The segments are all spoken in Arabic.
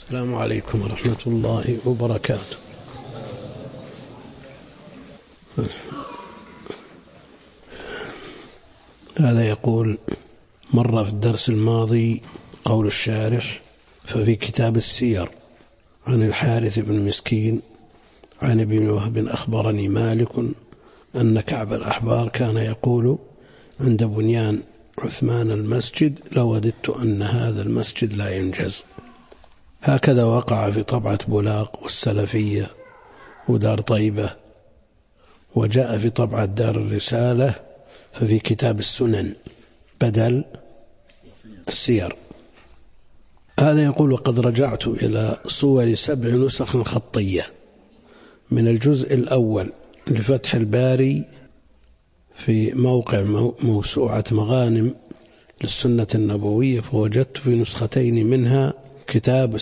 السلام عليكم ورحمة الله وبركاته. هذا يقول: مر في الدرس الماضي قول الشارح: ففي كتاب السير عن الحارث بن مسكين عن ابن وهب أخبرني مالك أن كعب الأحبار كان يقول عند بنيان عثمان المسجد: لوددت أن هذا المسجد لا ينجز. هكذا وقع في طبعة بولاق والسلفية ودار طيبة، وجاء في طبعة دار الرسالة ففي كتاب السنن بدل السير. هذا يقول: وقد رجعت إلى صور 7 نسخ خطية من الجزء الأول لفتح الباري في موقع موسوعة مغانم للسنة النبوية، فوجدت في نسختين منها كتاب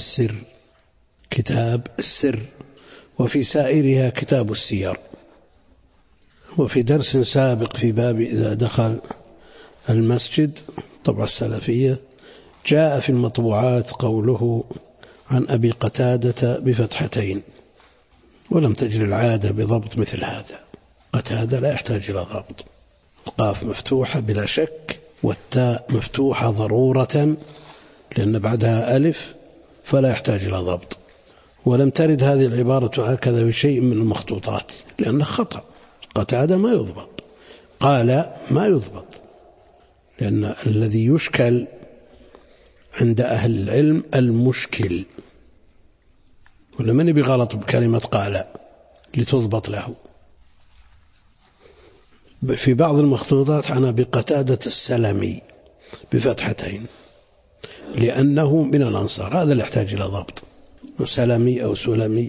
السر وفي سائرها كتاب السير. وفي درس سابق في باب إذا دخل المسجد طبع السلفية جاء في المطبوعات قوله عن أبي قتادة بفتحتين، ولم تجري العادة بضبط مثل هذا. قتادة لا يحتاج إلى ضبط، القاف مفتوحة بلا شك والتاء مفتوحة ضرورة لأن بعدها ألف، فلا يحتاج إلى ضبط. ولم ترد هذه العبارة هكذا بشيء من المخطوطات لأنه خطأ. قتادة ما يضبط، قال ما يضبط، لأن الذي يشكل عند أهل العلم المشكل، ولما نبي غلط بكلمة قال لتضبط له. في بعض المخطوطات عن أبي قتادة السلمي بفتحتين لأنه من الأنصار، هذا اللي يحتاج إلى ضبط. سلمي أو سلمي،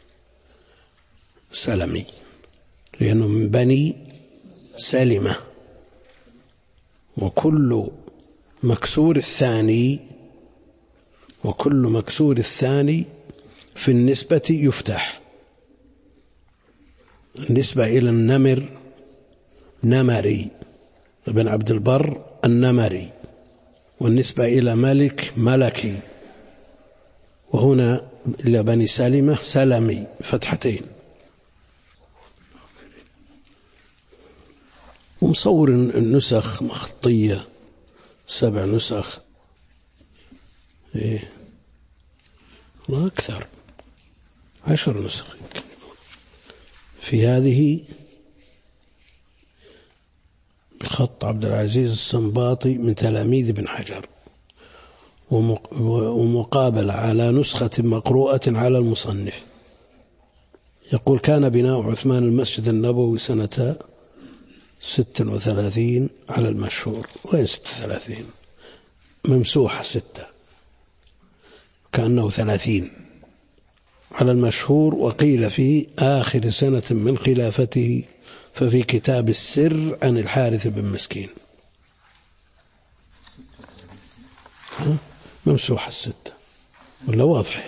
سلمي لأنه من بني سلمة، وكل مكسور الثاني في النسبة يفتح. النسبة إلى النمر نمري ابن عبد البر النمري، والنسبة إلى ملك ملكي، وهنا إلى بني سلمة سلمي فتحتين. ومصور النسخ مخطية 7 نسخ الله أكثر 10 نسخ في هذه بخط عبد العزيز السنباطي من تلاميذ ابن حجر، ومقابلة على نسخة مقروءة على المصنف. يقول: كان بناء عثمان المسجد النبوي سنة 36 على المشهور. وين 36؟ ممسوحة 6، كأنه 30 على المشهور. وقيل في آخر سنة من خلافته ففي كتاب السر عن الحارث بن مسكين. ممسوحة 6 ولا واضح؟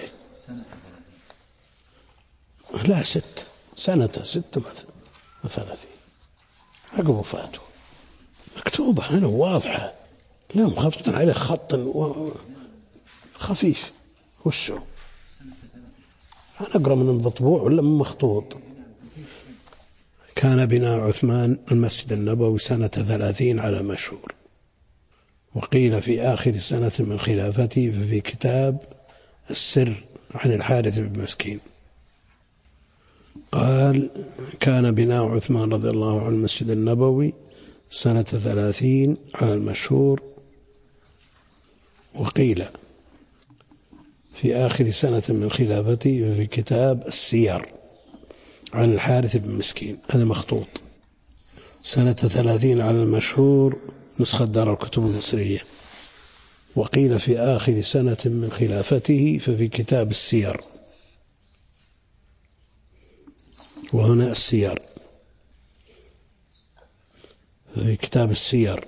لا 6 سنة 36 عقب وفاته، مكتوبة هنا واضحة، لا مخطط عليه خط خفيف. وشو أنا أقرأ من المطبوع ولا من مخطوط؟ كان بناء عثمان المسجد النبوي سنة 30 على مشهور، وقيل في آخر سنة من خلافته ففي كتاب السر عن الحارث بن مسكين. قال: كان بناء عثمان رضي الله عنه المسجد النبوي سنة 30 على المشهور، وقيل في آخر سنة من خلافته ففي كتاب السير عن الحارث بن مسكين. هذا مخطوط سنة 30 على المشهور، نسخة دار الكتب المصرية. وقيل في آخر سنة من خلافته ففي كتاب السير، وهنا السير في كتاب السير.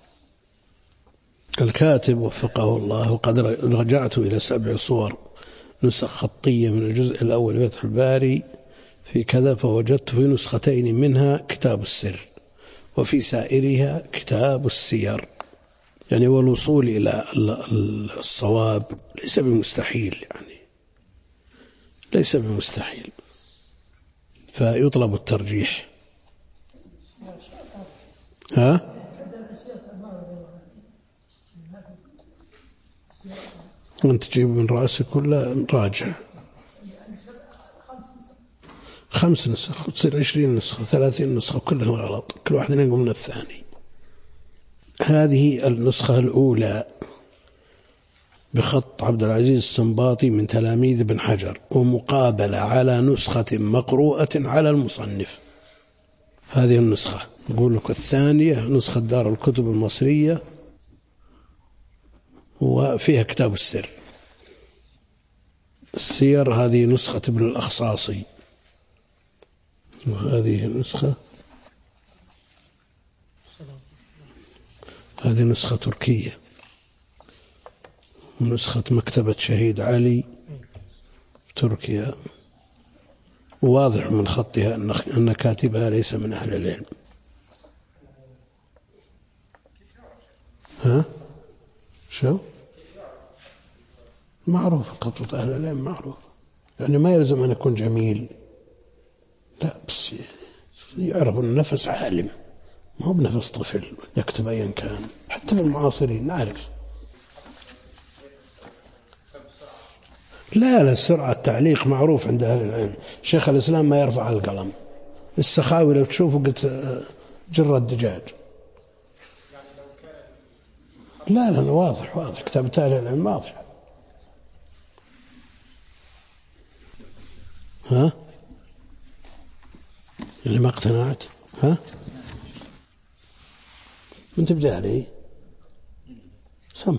الكاتب وفقه الله: وقد رجعت إلى 7 صور نسخ خطية من الجزء الأول فتح الباري في كذا، فوجدت في نسختين منها كتاب السر وفي سائرها كتاب السير. يعني والوصول إلى الصواب ليس بمستحيل، يعني ليس بمستحيل، فيطلب الترجيح. ها؟ أنت تجيب من رأسك ولا راجع؟ 5 نسخ تصير 20 نسخة 30 نسخة كلها غلط، كل واحد ينقل من الثاني. هذه النسخة الأولى بخط عبد العزيز السنباطي من تلاميذ ابن حجر، ومقابلة على نسخة مقروءة على المصنف. هذه النسخة نقول لك الثانية نسخة دار الكتب المصرية، وفيها كتاب السر. السير هذه نسخة ابن الأخصاصي، وهذه النسخة هذه نسخة تركية، نسخة مكتبة شهيد علي تركيا، واضح من خطها أن كاتبها ليس من أهل العلم. ها؟ شو؟ معروف خطوط أهل العلم معروف، يعني ما يلزم أن يكون جميل، لا بس يعرف النفس عالم، ما هو بنفس طفل يكتب أيا كان، حتى بالمعاصرين نعرف. لا السرعة التعليق معروف عند أهل العلم. شيخ الإسلام ما يرفع القلم. السخاوي لو تشوفه قلت جر الدجاج. لا واضح كتابة أهل العلم واضح. ها؟ اللي ما اقتنعت. ها؟ من تبدأ عليه سم.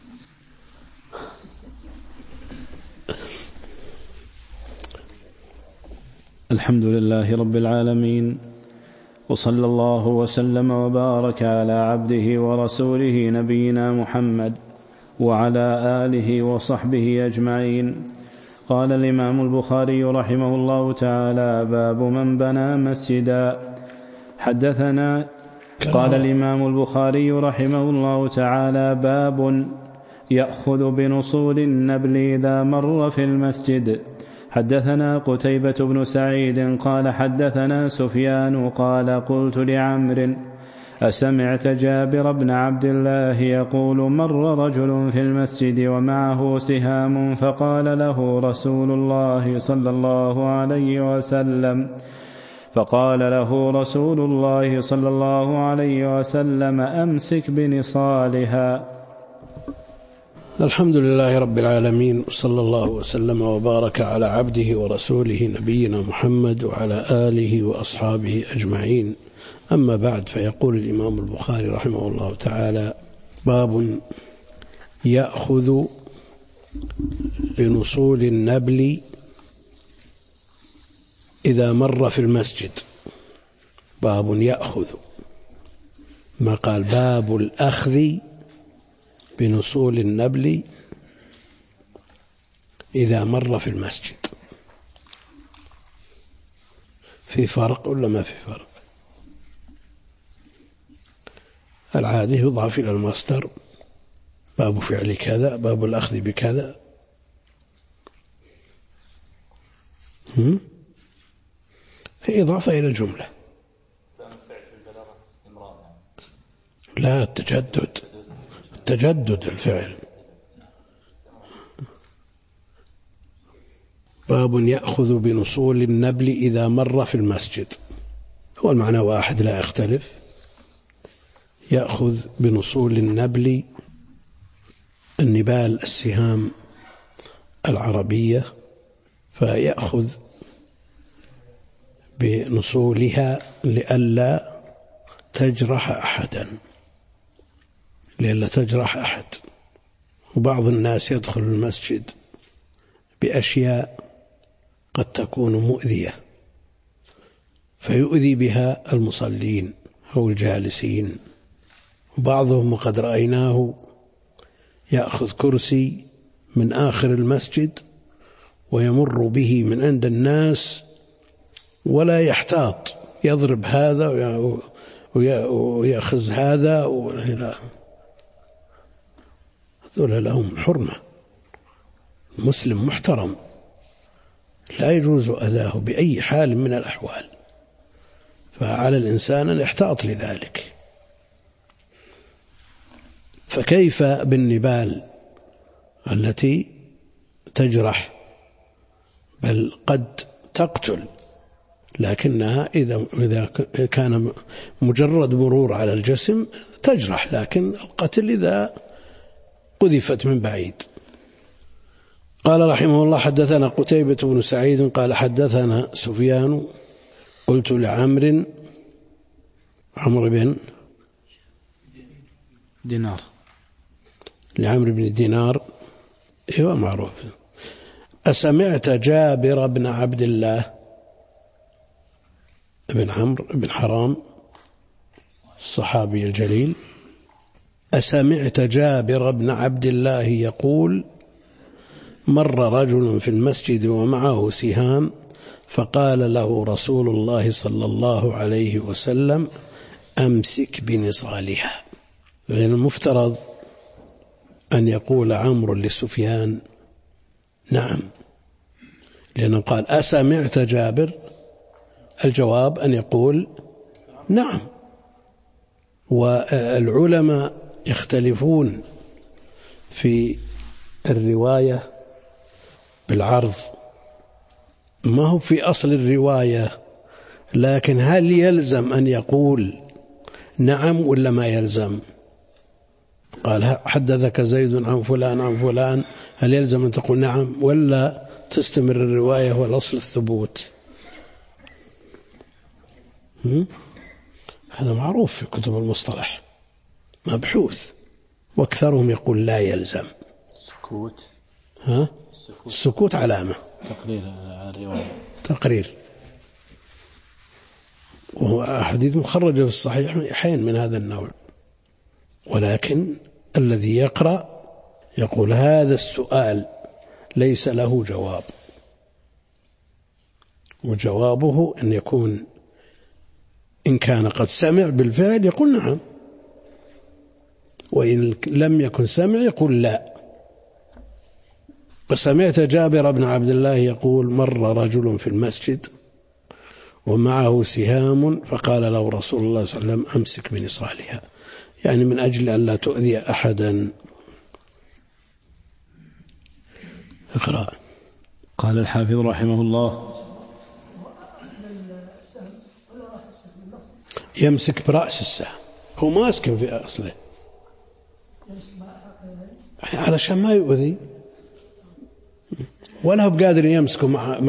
الحمد لله رب العالمين، وصلى الله وسلم وبارك على عبده ورسوله نبينا محمد وعلى آله وصحبه أجمعين. قال الإمام البخاري رحمه الله تعالى: باب من بنى مسجدا. حدثنا. قال الإمام البخاري رحمه الله تعالى: باب يأخذ بنصول النبل إذا مر في المسجد. حدثنا قتيبة بن سعيد قال حدثنا سفيان قال قلت لعمرو: أسمعت جابر بن عبد الله يقول: مر رجل في المسجد ومعه سهام فقال له رسول الله صلى الله عليه وسلم أمسك بنصالها. الحمد لله رب العالمين، وصلى الله وسلم وبارك على عبده ورسوله نبينا محمد وعلى آله وأصحابه أجمعين. أما بعد، فيقول الإمام البخاري رحمه الله تعالى: باب يأخذ بنصول النبل إذا مر في المسجد. باب يأخذ، ما قال باب الأخذ بنصول النبل إذا مر في المسجد. في فرق ولا ما في فرق؟ العادة يضاف إلى المصدر، باب فعل كذا، باب الأخذ بكذا. هي إضافة إلى الجملة. لا، تجدد الفعل. باب يأخذ بنصول النبل إذا مر في المسجد، هو المعنى واحد لا يختلف. يأخذ بنصول النبل، النبال السهام العربية، فيأخذ بنصولها لئلا تجرح أحد. وبعض الناس يدخل المسجد بأشياء قد تكون مؤذية، فيؤذي بها المصلين أو الجالسين. وبعضهم قد رأيناه يأخذ كرسي من آخر المسجد ويمر به من عند الناس ولا يحتاط، يضرب هذا ويأخذ هذا، هذول لهم حرمة. مسلم محترم لا يجوز أذاه بأي حال من الأحوال، فعلى الإنسان أن يحتاط لذلك. فكيف بالنبال التي تجرح بل قد تقتل، لكنها إذا كان مجرد مرور على الجسم تجرح، لكن القتل إذا قذفت من بعيد. قال رحمه الله حدثنا قتيبة بن سعيد قال حدثنا سفيان قلت لعمرو بن دينار لعمرو بن دينار ايوه معروف، أسمعت جابر بن عبد الله بن عمرو بن حرام الصحابي الجليل، أسمعت جابر بن عبد الله يقول مر رجل في المسجد ومعه سهام فقال له رسول الله صلى الله عليه وسلم أمسك بنصالها. يعني المفترض أن يقول عمرو لسفيان نعم، لأنه قال أسمعت جابر، الجواب أن يقول نعم. والعلماء يختلفون في الرواية بالعرض، ما هو في أصل الرواية، لكن هل يلزم أن يقول نعم ولا ما يلزم؟ قال حدثك زيد عن فلان عن فلان، هل يلزم أن تقول نعم ولا تستمر الرواية والأصل الثبوت؟ هذا معروف في كتب المصطلح مبحوث، واكثرهم يقول لا يلزم. السكوت علامة تقرير الرواية، تقرير، وهو أحاديث مخرجة في الصحيحين من هذا النوع. ولكن الذي يقرأ يقول هذا السؤال ليس له جواب، وجوابه أن يكون إن كان قد سمع بالفعل يقول نعم، وإن لم يكن سمع يقول لا. وسمعت جابر بن عبد الله يقول مر رجل في المسجد ومعه سهام فقال له رسول الله صلى الله عليه وسلم أمسك بنصالها، يعني من أجل أن لا تؤذي أحدا. اقرأ. قال الحافظ رحمه الله يمسك برأس السهم، هو ماسك في أصله علشان ما يؤذي، ولا هو بقادر يمسكه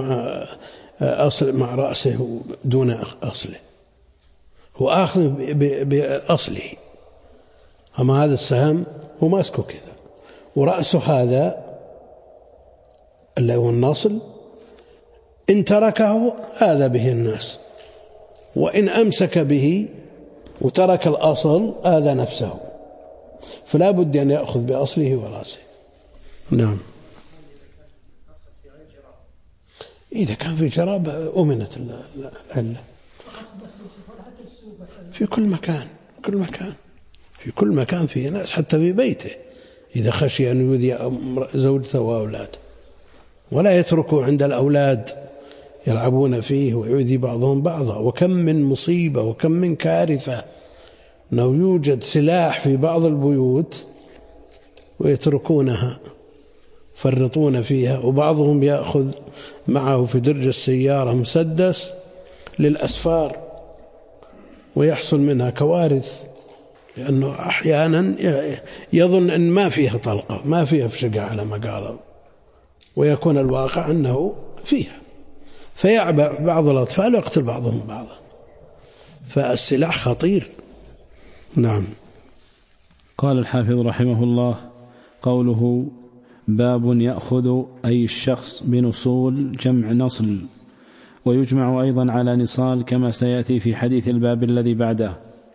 مع رأسه دون أصله، هو آخذ بأصله. أما هذا السهم هو ماسكه كذا، ورأسه هذا اللي هو الناصل إن تركه آذى به الناس، وإن أمسك به وترك الأصل آذى نفسه، فلا بد أن يأخذ بأصله ورأسه. نعم. إذا كان في جراب أمنت العلة في كل مكان، في كل مكان في ناس، حتى في بيته إذا خشي أن يؤذي زوجته وأولاده، ولا يتركوا عند الأولاد يلعبون فيه ويؤذي بعضهم بعضا. وكم من مصيبة وكم من كارثة أنه يوجد سلاح في بعض البيوت ويتركونها فرطون فيها، وبعضهم يأخذ معه في درج السيارة مسدس للأسفار ويحصل منها كوارث، لأنه أحيانا يظن أن ما فيها طلقة، ما فيها فشقة على ما قالوا، ويكون الواقع أنه فيها، فيعبأ بعض الأطفال ويقتل بعضهم بعضا، فالسلاح خطير. نعم. قال الحافظ رحمه الله قوله باب يأخذ أي الشخص بنصول جمع نصل، ويجمع أيضا على نصال كما سيأتي في حديث الباب الذي بعده.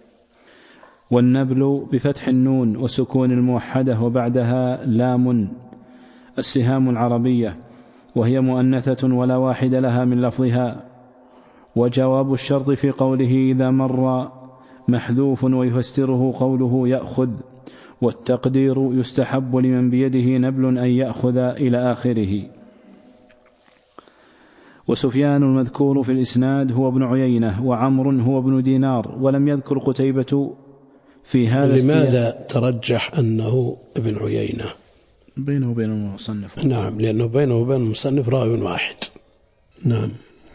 والنبل بفتح النون وسكون الموحدة وبعدها لام السهام العربية، وهي مؤنثة ولا واحد لها من لفظها. وجواب الشرط في قوله إذا مر محذوف ويفسره قوله يأخذ، والتقدير يستحب لمن بيده نبل أن يأخذ إلى آخره. وسفيان المذكور في الإسناد هو ابن عيينة، وعمر هو ابن دينار، ولم يذكر قتيبة في هذا لماذا ترجح أنه ابن عيينة؟ بينه وبين المصنف. نعم، لأنه بينه وبين المصنف راوي واحد. نعم،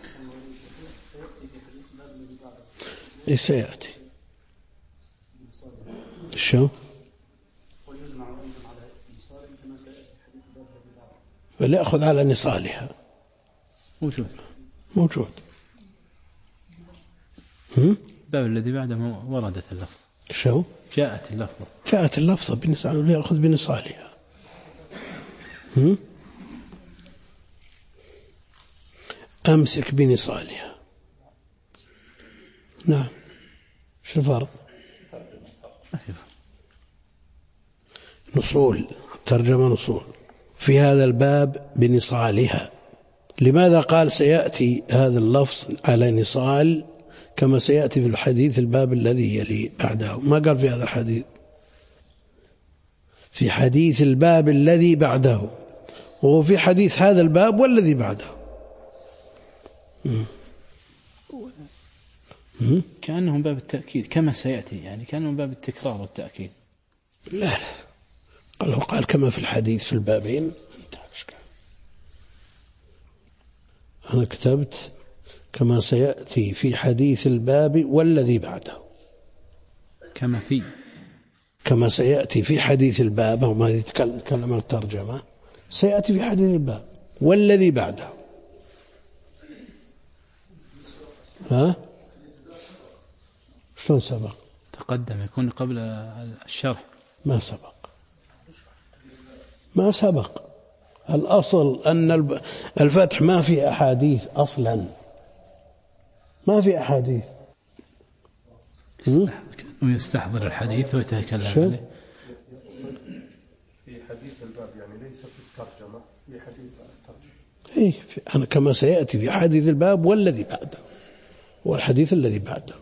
سيأتي شو فليأخذ على نصالها. موجود. الباب الذي بعده وردت اللفظ. شو جاءت اللفظة بنصالها، ليأخذ بنصالها. أمسك بنصالها. نعم، شو الفرق؟ نصول، ترجمة نصول في هذا الباب بنصالها. لماذا قال سيأتي هذا اللفظ على نصال كما سيأتي في الحديث الباب الذي يلي بعده؟ ما قال في هذا الحديث، في حديث الباب الذي بعده، وهو في حديث هذا الباب والذي بعده. كأنهم باب التأكيد كما سيأتي، يعني كأنهم باب التكرار والتأكيد. لا قال كما في الحديث في البابين. أنا كتبت كما سيأتي في حديث الباب والذي بعده، كما سيأتي في حديث الباب، وما يتكلم الترجمة، سيأتي في حديث الباب والذي بعده. شلون سبق؟ تقدم، يكون قبل الشرح. ما سبق. الأصل أن الفتح ما في أحاديث أصلا، ما في أحاديث. ويستحضر الحديث ويتكلم عليه في حديث الباب، يعني ليس في الترجمة، في حديث الترجمة. أنا كما سيأتي في حديث الباب والذي بعده، والحديث الذي بعده.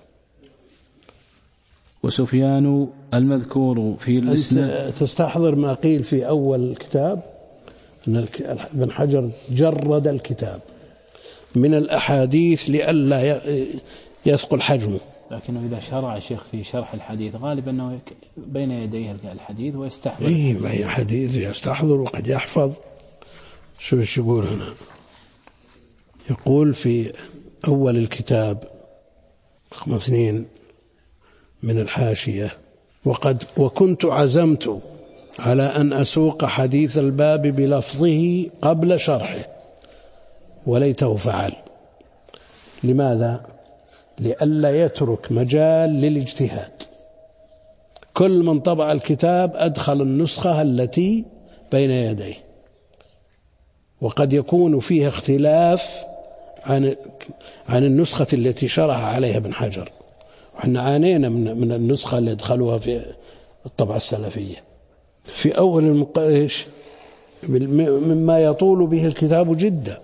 وسفيان المذكور في الإسناد. تستحضر ما قيل في أول الكتاب أن ابن حجر جرد الكتاب من الأحاديث لئلا يثقل حجمه. لكنه إذا شرع الشيخ في شرح الحديث غالبا أنه بين يديه الحديث ويستحضر. ما هي حديث يستحضر وقد يحفظ. شو يقول هنا؟ يقول في أول الكتاب رقم 2 من الحاشية: وكنت عزمت على أن أسوق حديث الباب بلفظه قبل شرحه، وليته فعل. لماذا؟ لئلا يترك مجال للاجتهاد. كل من طبع الكتاب أدخل النسخة التي بين يديه، وقد يكون فيها اختلاف عن النسخة التي شرح عليها ابن حجر. وإحنا عانينا من النسخة اللي أدخلوها في الطبعة السلفية في أول المقايش مما يطول به الكتاب جدا.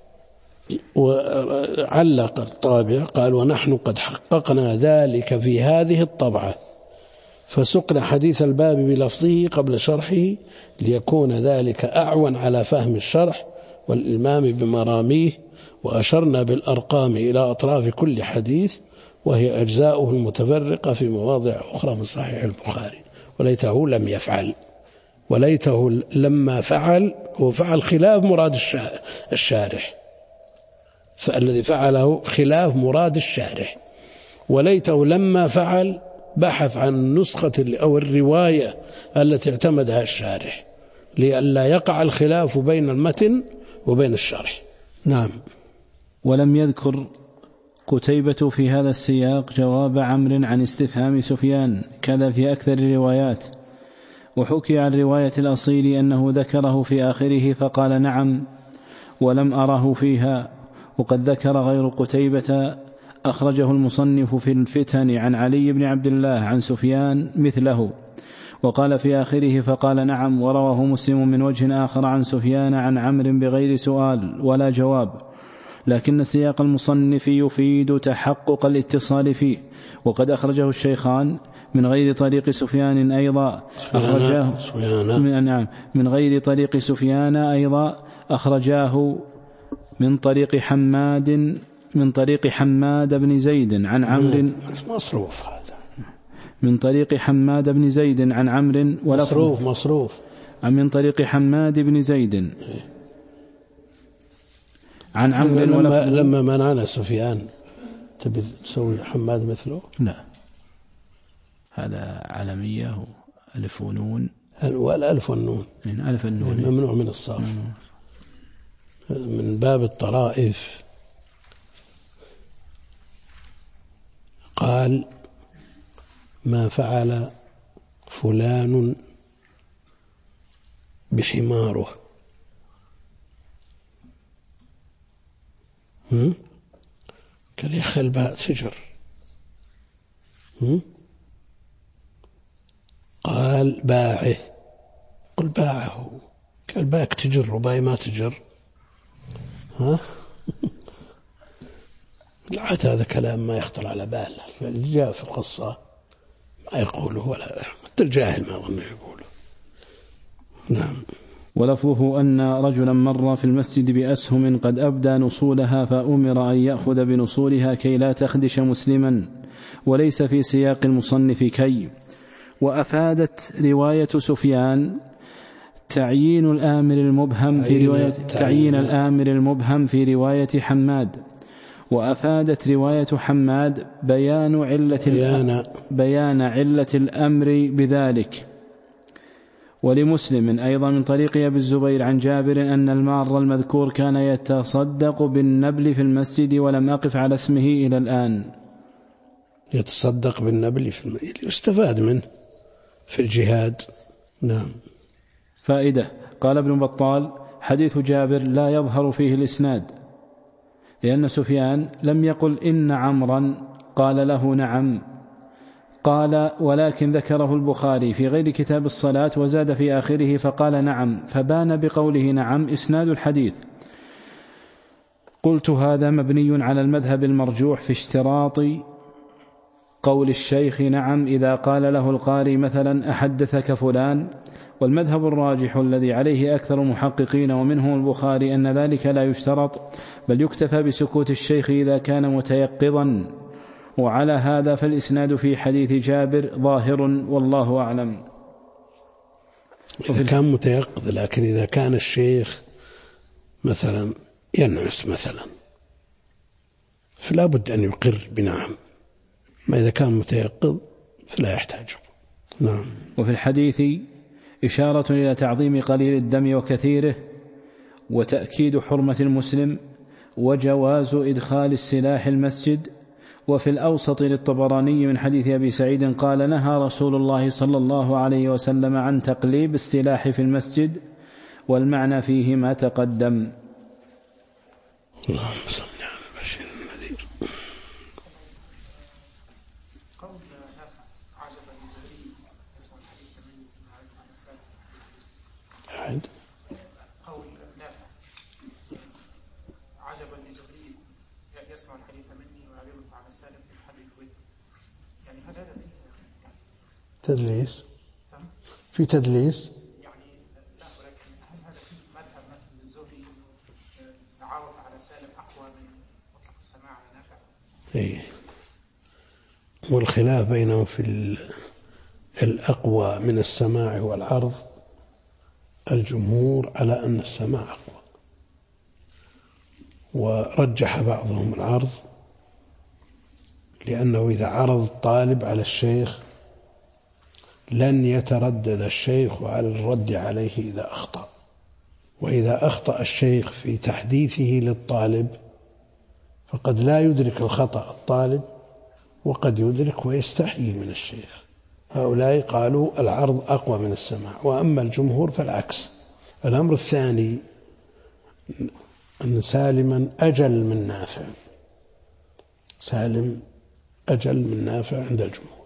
وعلق الطابع قال: ونحن قد حققنا ذلك في هذه الطبعة، فسقنا حديث الباب بلفظه قبل شرحه ليكون ذلك أعون على فهم الشرح والإلمام بمراميه، وأشرنا بالأرقام إلى أطراف كل حديث، وهي أجزاؤه المتفرقة في مواضع أخرى من صحيح البخاري. وليته لم يفعل، وليته لما فعل وفعل خلاف مراد الشارح، فالذي فعله خلاف مراد الشارح. وليته لما فعل بحث عن النسخة أو الرواية التي اعتمدها الشارح لئلا يقع الخلاف بين المتن وبين الشرح. نعم. ولم يذكر قتيبة في هذا السياق جواب عمرو عن استفهام سفيان، كذا في أكثر الروايات. وحكي عن رواية الأصيل أنه ذكره في آخره فقال نعم ولم أره فيها. وقد ذكر غير قتيبة أخرجه المصنف في الفتن عن علي بن عبد الله عن سفيان مثله، وقال في آخره فقال نعم. ورواه مسلم من وجه آخر عن سفيان عن عمرو بغير سؤال ولا جواب، لكن سياق المصنف يفيد تحقق الاتصال فيه. وقد أخرجه الشيخان من غير طريق سفيان أيضا من غير طريق سفيان أيضا أخرجاه من طريق حماد بن زيد عن عمرو. مصروف هذا. من طريق حماد بن زيد عن عمرو مصروف من طريق حماد بن زيد عن عمرو. لما منعنا سفيان تبي تسوي حماد مثله؟ لا، هذا علمية ألف ونون، والألف والنون، ألف النون ممنوع من الصرف من باب الطرائف. قال ما فعل فلان بحماره، قال يا أخي الباء تجر. قال باعه، قل باعه. قال باك تجر وباي ما تجر. لعت هذا كلام ما يخطر على باله، اللي جاء في القصة ما يقوله، ولا حتى الجاهل ما أظن يقوله. نعم. ولفظه أن رجلا مر في المسجد بأسهم قد أبدى نصولها فأمر أن يأخذ بنصولها كي لا تخدش مسلما، وليس في سياق المصنف كي. وأفادت رواية سفيان تعيين الآمر المبهم في رواية حماد. وأفادت رواية حماد بيان علة الأمر بذلك. ولمسلم أيضا من طريق أبي الزبير عن جابر أن المار المذكور كان يتصدق بالنبل في المسجد ولم أقف على اسمه إلى الآن. يتصدق بالنبل في المسجد يستفاد منه في الجهاد. نعم. فائدة. قال ابن بطال حديث جابر لا يظهر فيه الإسناد، لأن سفيان لم يقل إن عمرا قال له نعم، قال ولكن ذكره البخاري في غير كتاب الصلاة وزاد في آخره فقال نعم، فبان بقوله نعم إسناد الحديث. قلت هذا مبني على المذهب المرجوح في اشتراط قول الشيخ نعم إذا قال له القاري مثلا أحدثك فلان. والمذهب الراجح الذي عليه أكثر المحققين ومنهم البخاري أن ذلك لا يشترط، بل يكتفى بسكوت الشيخ إذا كان متيقظا. وعلى هذا فالإسناد في حديث جابر ظاهر والله أعلم. إذا كان متيقظ، لكن إذا كان الشيخ مثلا ينعس مثلا فلا بد أن يقر بنعم، ما إذا كان متيقظ فلا يحتاج. نعم. وفي الحديث إشارة إلى تعظيم قليل الدم وكثيره، وتأكيد حرمة المسلم، وجواز إدخال السلاح المسجد. وفي الأوسط للطبراني من حديث أبي سعيد قال نهى رسول الله صلى الله عليه وسلم عن تقليب السلاح في المسجد، والمعنى فيه ما تقدم. اللهم صل على البشير النذير. قول نافع عجبا لزهري اسمه الحديث من أعد. قول نافع عجبا لزهري يسمع الحديث مني ويعرضه على سالم في الحديث به، يعني هل هذا فيه تدليس؟ في تدليس؟ يعني لا، ولكن هل هذا فيه مذهب مثل الزهري عرض على سالم أقوى من مطلق السماع على نافع؟ إيه. والخلاف بينهم في الأقوى من السماع والعرض، الجمهور على أن السماع أقوى، ورجح بعضهم العرض، لأنه إذا عرض الطالب على الشيخ لن يتردد الشيخ على الرد عليه إذا أخطأ، وإذا أخطأ الشيخ في تحديثه للطالب فقد لا يدرك الخطأ الطالب، وقد يدرك ويستحيي من الشيخ. هؤلاء قالوا العرض أقوى من السماع، وأما الجمهور فالعكس. الأمر الثاني أن سالما أجل من نافع، سالم أجل من نافع عند الجمهور.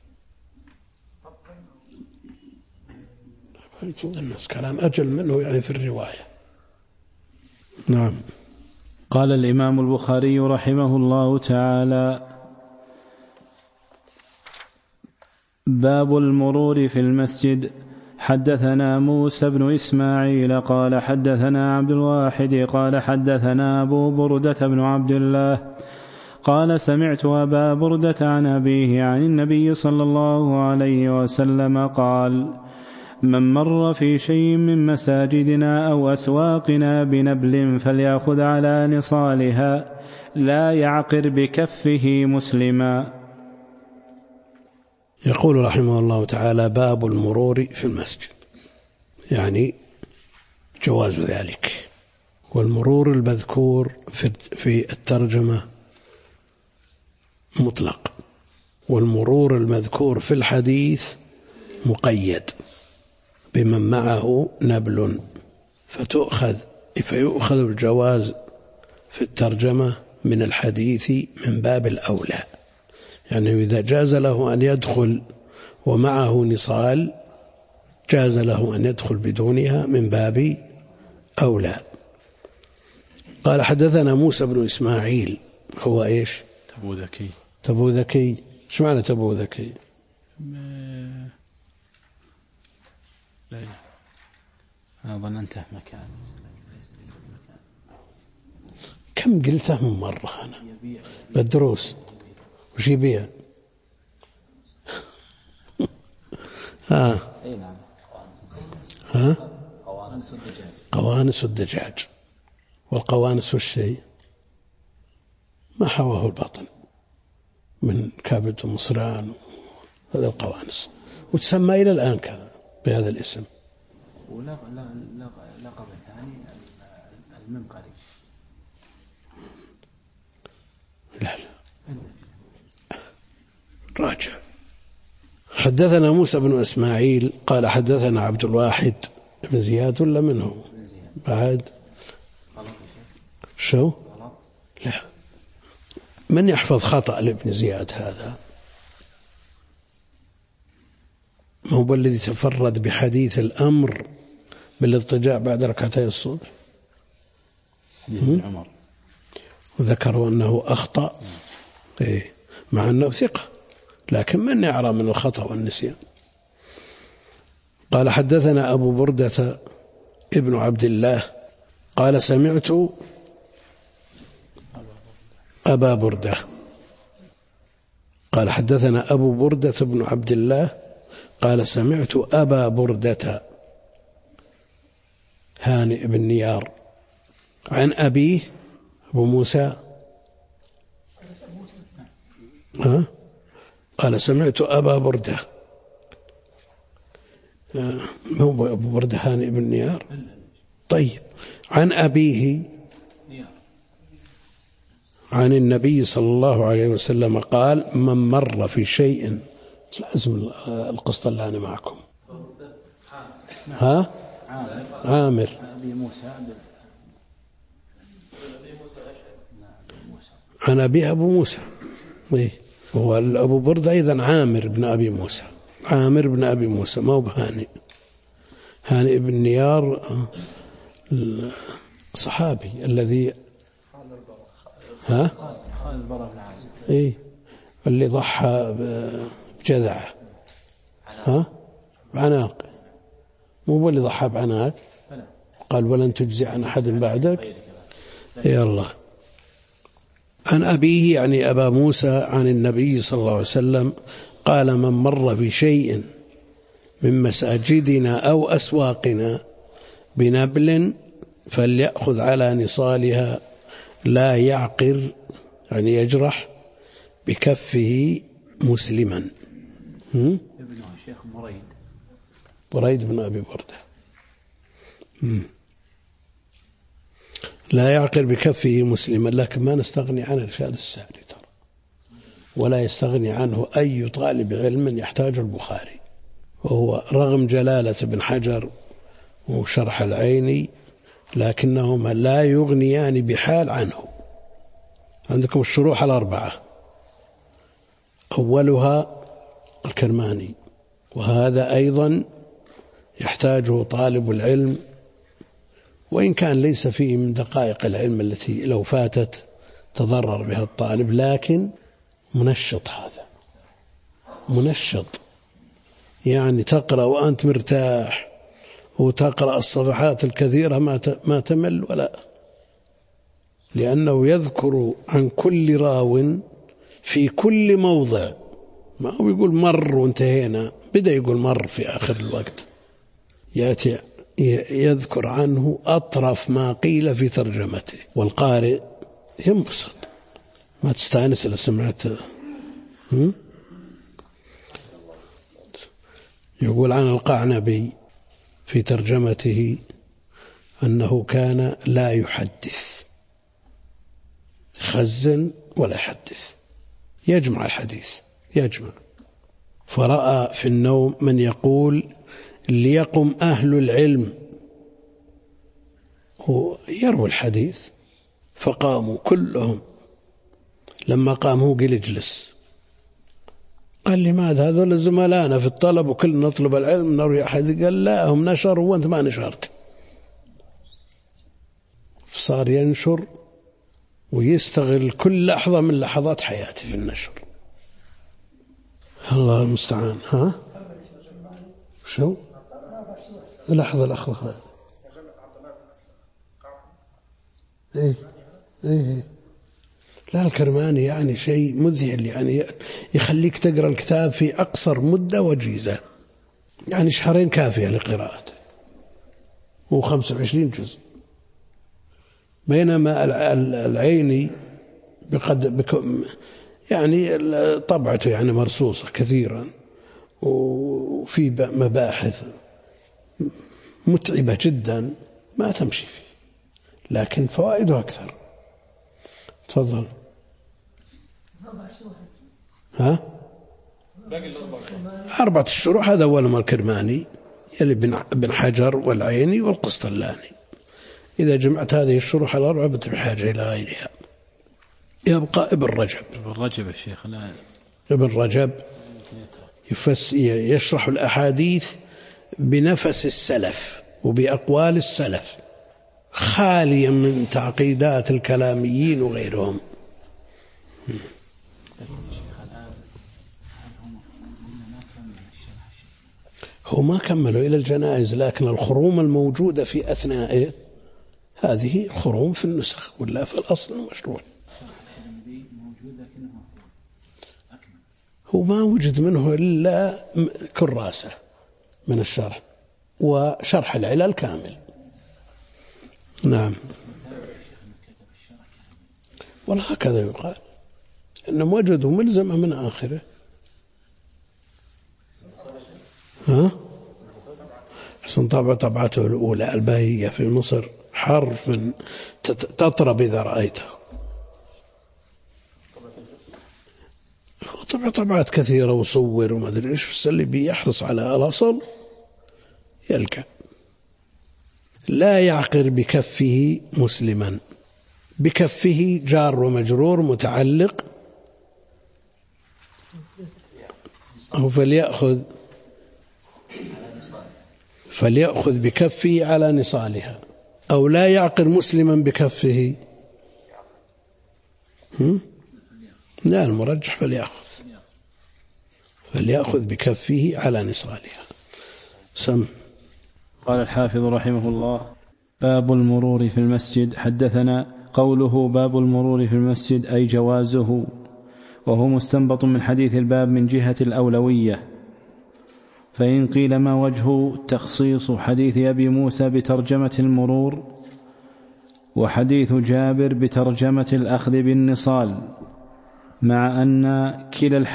الناس كلام أجل منه يعني في الرواية. نعم. قال الإمام البخاري رحمه الله تعالى: باب المرور في المسجد. حدثنا موسى بن إسماعيل قال حدثنا عبد الواحد قال حدثنا أبو بردة بن عبد الله قال سمعت أبا بردة عن أبيه عن النبي صلى الله عليه وسلم قال من مر في شيء من مساجدنا أو أسواقنا بنبل فليأخذ على نصالها لا يعقر بكفه مسلما. يقول رحمه الله تعالى: باب المرور في المسجد، يعني جواز ذلك. والمرور المذكور في الترجمة مطلق، والمرور المذكور في الحديث مقيد بمن معه نبل، فيؤخذ الجواز في الترجمة من الحديث من باب الأولى. يعني إذا جاز له أن يدخل ومعه نصال جاز له أن يدخل بدونها من باب أولى. قال حدثنا موسى بن إسماعيل هو إيش؟ تبوذكي. إيش معنى تبوذكي؟ أنا ظننته مكان. كم قلته من مرة أنا بالدروس وش يبيع؟ قوانص الدجاج. والقوانص والشيء ما حواه البطن من كبد ومصران، هذا القوانص، وتسمى إلى الآن كذا بهذا الاسم. ولقب الثاني المنقري. لا راجع. حدثنا موسى بن إسماعيل قال حدثنا عبد الواحد بن زياد ولا منه بعد شو؟ لا، من يحفظ خطأ لابن زياد هذا؟ ما هو الذي تفرد بحديث الأمر بالاضطجاع بعد ركعتي الصبح؟ عمر وذكروا أنه أخطأ، مع أنه ثقة، لكن من يعرى من الخطأ والنسيان. قال حدثنا أبو بردة ابن عبد الله قال سمعت أبا بردة قال حدثنا أبو بردة بن عبد الله قال سمعت أبا بردة هانئ بن نيار عن أبيه أبو موسى قال سمعت أبا بردة، هو أبو بردة هانئ بن نيار. طيب، عن أبيه عن النبي صلى الله عليه وسلم قال من مر في شيء، لازم القسطلاني معكم. عامر عن أبي أبو موسى، هو أبو بردة أيضا عامر بن أبي موسى، عامر بن أبي موسى، ما هو بهانئ. هانئ بن نيار صحابي الذي اللي ضحى بجذعه بعناق، مو هو اللي ضحى بعناق، قال ولن تجزي عن أحد بعدك. يا الله. عن أبيه يعني أبا موسى عن النبي صلى الله عليه وسلم قال من مر في شيء من مساجدنا أو أسواقنا بنبل فليأخذ على نصالها لا يعقر، يعني يجرح، بكفه مسلما. ابنه الشيخ بريد بن أبي بردة. لا يعقر بكفه مسلما، لكن ما نستغني عن إرشاد الساري ترى، ولا يستغني عنه أي طالب علم يحتاج البخاري، وهو رغم جلالة ابن حجر وشرح العيني لكنهما لا يغنيان بحال عنه. عندكم الشروح الأربعة، أولها الكرماني، وهذا أيضا يحتاجه طالب العلم، وإن كان ليس فيه من دقائق العلم التي لو فاتت تضرر بها الطالب، لكن منشط، هذا منشط يعني تقرأ وأنت مرتاح وتقرأ الصفحات الكثيرة ما تمل ولا، لأنه يذكر عن كل راو في كل موضع، ما هو يقول مر وانتهينا، بدأ يقول مر في آخر الوقت، يأتي يذكر عنه أطرف ما قيل في ترجمته. والقارئ ينبسط، ما تستانس إلا سمعت. يقول عن القعنبي في ترجمته أنه كان لا يحدث، خزن ولا يحدث، يجمع الحديث يجمع. فرأى في النوم من يقول ليقم أهل العلم يروي الحديث، فقاموا كلهم. لما قام هو قال اجلس، قال لماذا؟ هذول زملائنا في الطلب وكلنا نطلب العلم نروي أحد. قال لا، هم نشروا وانت ما نشرت. فصار ينشر ويستغل كل لحظة من لحظات حياته في النشر. الله المستعان. ها شو لحظة الأخضر. إيه لا، الكرماني يعني شيء مذهل، يعني يخليك تقرأ الكتاب في أقصر مدة وجيزة، يعني شهرين كافية لقراءته، و25 جزء. بينما العيني يعني طبعته يعني مرصوصة كثيرا، وفي مباحث متعبة جدا ما تمشي فيه، لكن فوائده أكثر. تفضل. ها 4 الشروح، هذا أولهم الكرماني يلي بن حجر والعيني والقسطلاني. إذا جمعت هذه الشروح الأربعة بحاجة إلى غيرها. يبقى ابن رجب. يا شيخ. لا، ابن رجب يشرح الأحاديث بنفس السلف وبأقوال السلف، خاليا من تعقيدات الكلاميين وغيرهم. هو ما كملوا إلى الجنائز، لكن الخروم الموجودة في أثنائه هذه خروم في النسخ، ولا في الأصل مشروع. هو ما وجد منه إلا كراسة من الشرح، وشرح العلل كامل. نعم، والله هكذا يقال، إنهم وجدوا ملزمة من آخره. ها حسن طبعته الأولى الباهية في مصر حرف تطرب إذا رأيته. طبعات كثيرة وصور وما أدري إيش، بس اللي بيحرص على الأصل يلقى. لا يعقر بكفه مسلما، بكفه جار ومجرور متعلق، أو فليأخذ بكفه على نصالها، أو لا يعقر مسلما بكفه. لا، المرجح فليأخذ بكفه على نصالها. سم. قال الحافظ رحمه الله: باب المرور في المسجد. حدثنا. قوله باب المرور في المسجد أي جوازه، وهو مستنبط من حديث الباب من جهة الأولوية. فإن قيل ما وجه تخصيص حديث أبي موسى بترجمة المرور وحديث جابر بترجمة الأخذ بالنصال، مع أن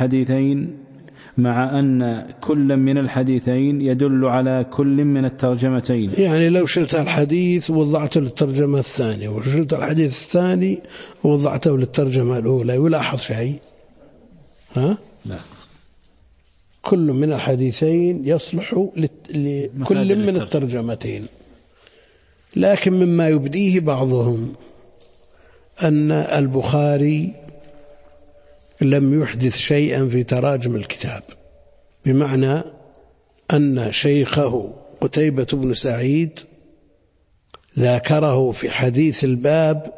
كل من الحديثين يدل على كل من الترجمتين. يعني لو شلت الحديث ووضعته للترجمة الثانية، وشلت الحديث الثاني ووضعته للترجمة الأولى، يلاحظ شيء؟ ها؟ لا، كل من الحديثين يصلح لكل من الترجمتين. لكن مما يبديه بعضهم أن البخاري لم يحدث شيئا في تراجم الكتاب، بمعنى أن شيخه قتيبة بن سعيد ذاكره في حديث الباب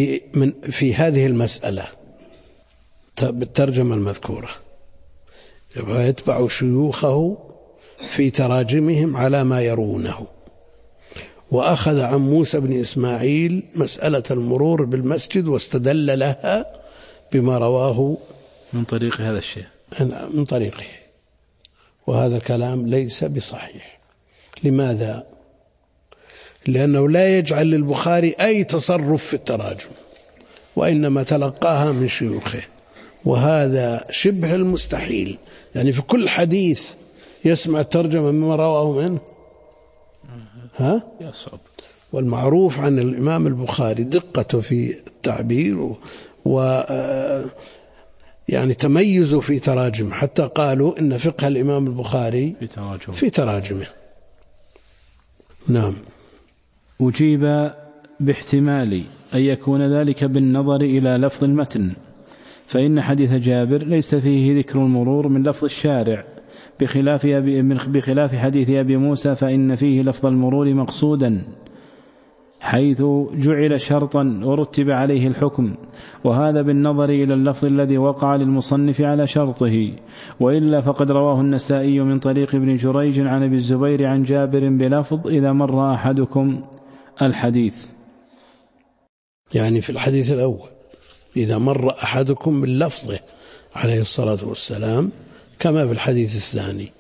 في هذه المسألة بالترجمة المذكورة، يبقى يتبع شيوخه في تراجمهم على ما يرونه. وأخذ عن موسى بن إسماعيل مسألة المرور بالمسجد واستدل لها بما رواه من طريق هذا الشيء، من طريقه، وهذا كلام ليس بصحيح. لماذا؟ لأنه لا يجعل للبخاري أي تصرف في التراجم، وإنما تلقاها من شيوخه، وهذا شبه المستحيل. يعني في كل حديث يسمع الترجمة مما رواه منه، يصعب. والمعروف عن الإمام البخاري دقته في التعبير يعني تميزه في تراجم، حتى قالوا إن فقه الإمام البخاري في تراجمه. نعم. أجيب باحتمال أن يكون ذلك بالنظر إلى لفظ المتن، فإن حديث جابر ليس فيه ذكر المرور من لفظ الشارع، بخلاف حديث أبي موسى فإن فيه لفظ المرور مقصودا، حيث جعل شرطا ورتب عليه الحكم، وهذا بالنظر إلى اللفظ الذي وقع للمصنف على شرطه. وإلا فقد رواه النسائي من طريق ابن جريج عن أبي الزبير عن جابر بلفظ إذا مر أحدكم الحديث. يعني في الحديث الأول إذا مر أحدكم باللفظ عليه الصلاة والسلام، كما في الحديث الثاني.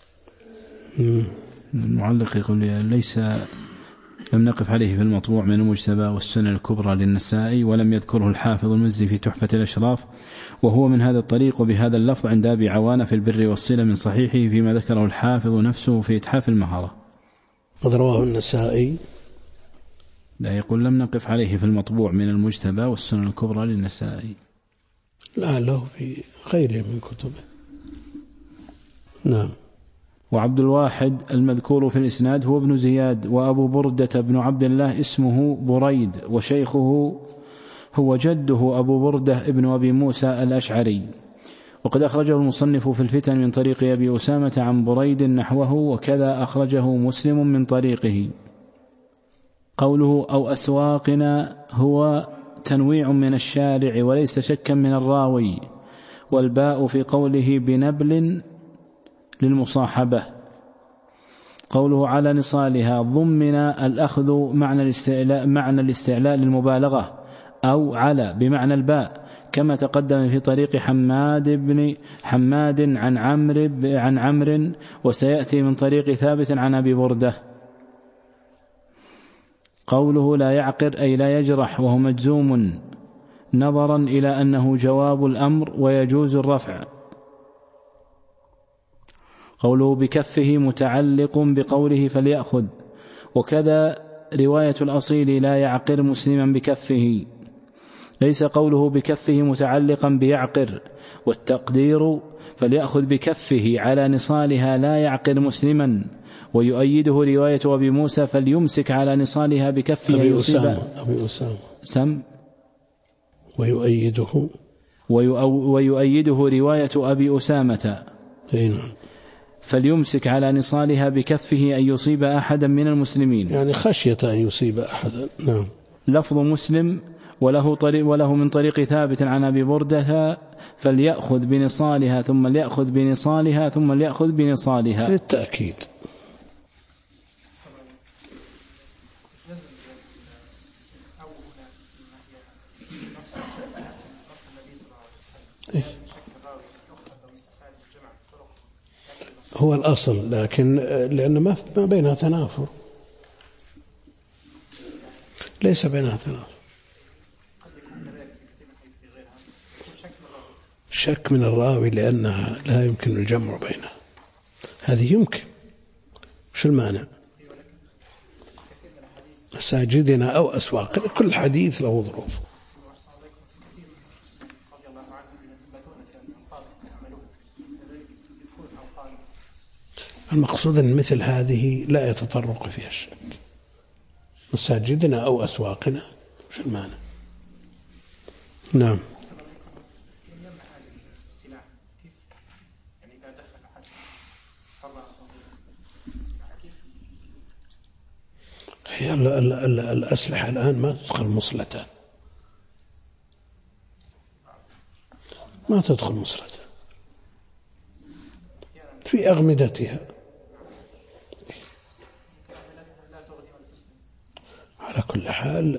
المعلق يقول ليس لم نقف عليه في المطبوع من المجتبى والسنن الكبرى للنسائي، ولم يذكره الحافظ المزي في تحفة الأشراف، وهو من هذا الطريق وبهذا اللفظ عند أبي عوانة في البر والصلة من صحيحه، فيما ذكره الحافظ نفسه في إتحاف المهارة. قد رواه النسائي، لا يقول لم نقف عليه في المطبوع من المجتبى والسنن الكبرى للنسائي، لا له في غيره من كتبه. نعم. وعبد الواحد المذكور في الإسناد هو ابن زياد، وأبو بردة بن عبد الله اسمه بريد، وشيخه هو جده أبو بردة ابن أبي موسى الأشعري. وقد أخرجه المصنف في الفتن من طريق أبي أسامة عن بريد نحوه، وكذا أخرجه مسلم من طريقه. قوله أو أسواقنا هو تنويع من الشارع وليس شكا من الراوي، والباء في قوله بنبل للمصاحبة. قوله على نصالها ضمن الأخذ معنى الاستعلاء للمبالغة، أو على بمعنى الباء، كما تقدم في طريق حماد عن عمرو، وسيأتي من طريق ثابت عن أبي بردة. قوله لا يعقر أي لا يجرح، وهو مجزوم نظرا إلى أنه جواب الأمر ويجوز الرفع. قوله بكفه متعلق بقوله فليأخذ، وكذا رواية الأصيل لا يعقر مسلما بكفه، ليس قوله بكفه متعلقا بيعقر، والتقدير فليأخذ بكفه على نصالها لا يعقر مسلما. ويؤيده رواية أبي موسى فليمسك على نصالها بكفه أبي أسامة سم ويؤيده رواية أبي أسامة فليمسك على نصالها بكفه أن يصيب أحدا من المسلمين، يعني خشية أن يصيب أحدا. نعم. لفظ مسلم وله من طريق ثابت عن أبي بردة فليأخذ بنصالها ثم ليأخذ بنصالها ثم ليأخذ بنصالها للتأكيد. هو الأصل، لكن لأن ما بينها تنافر، ليس بينها تنافر. شك من الراوي لأنها لا يمكن الجمع بينها، هذه يمكن. شو المانع؟ مساجدنا أو أسواقنا، كل حديث له ظروف. المقصود أن مثل هذه لا يتطرق فيها الشك. مساجدنا أو أسواقنا، شو المانع؟ نعم. هي الأسلحة الآن ما تدخل مصلتان، ما تدخل مصلتان. في أغمدتها. على كل حال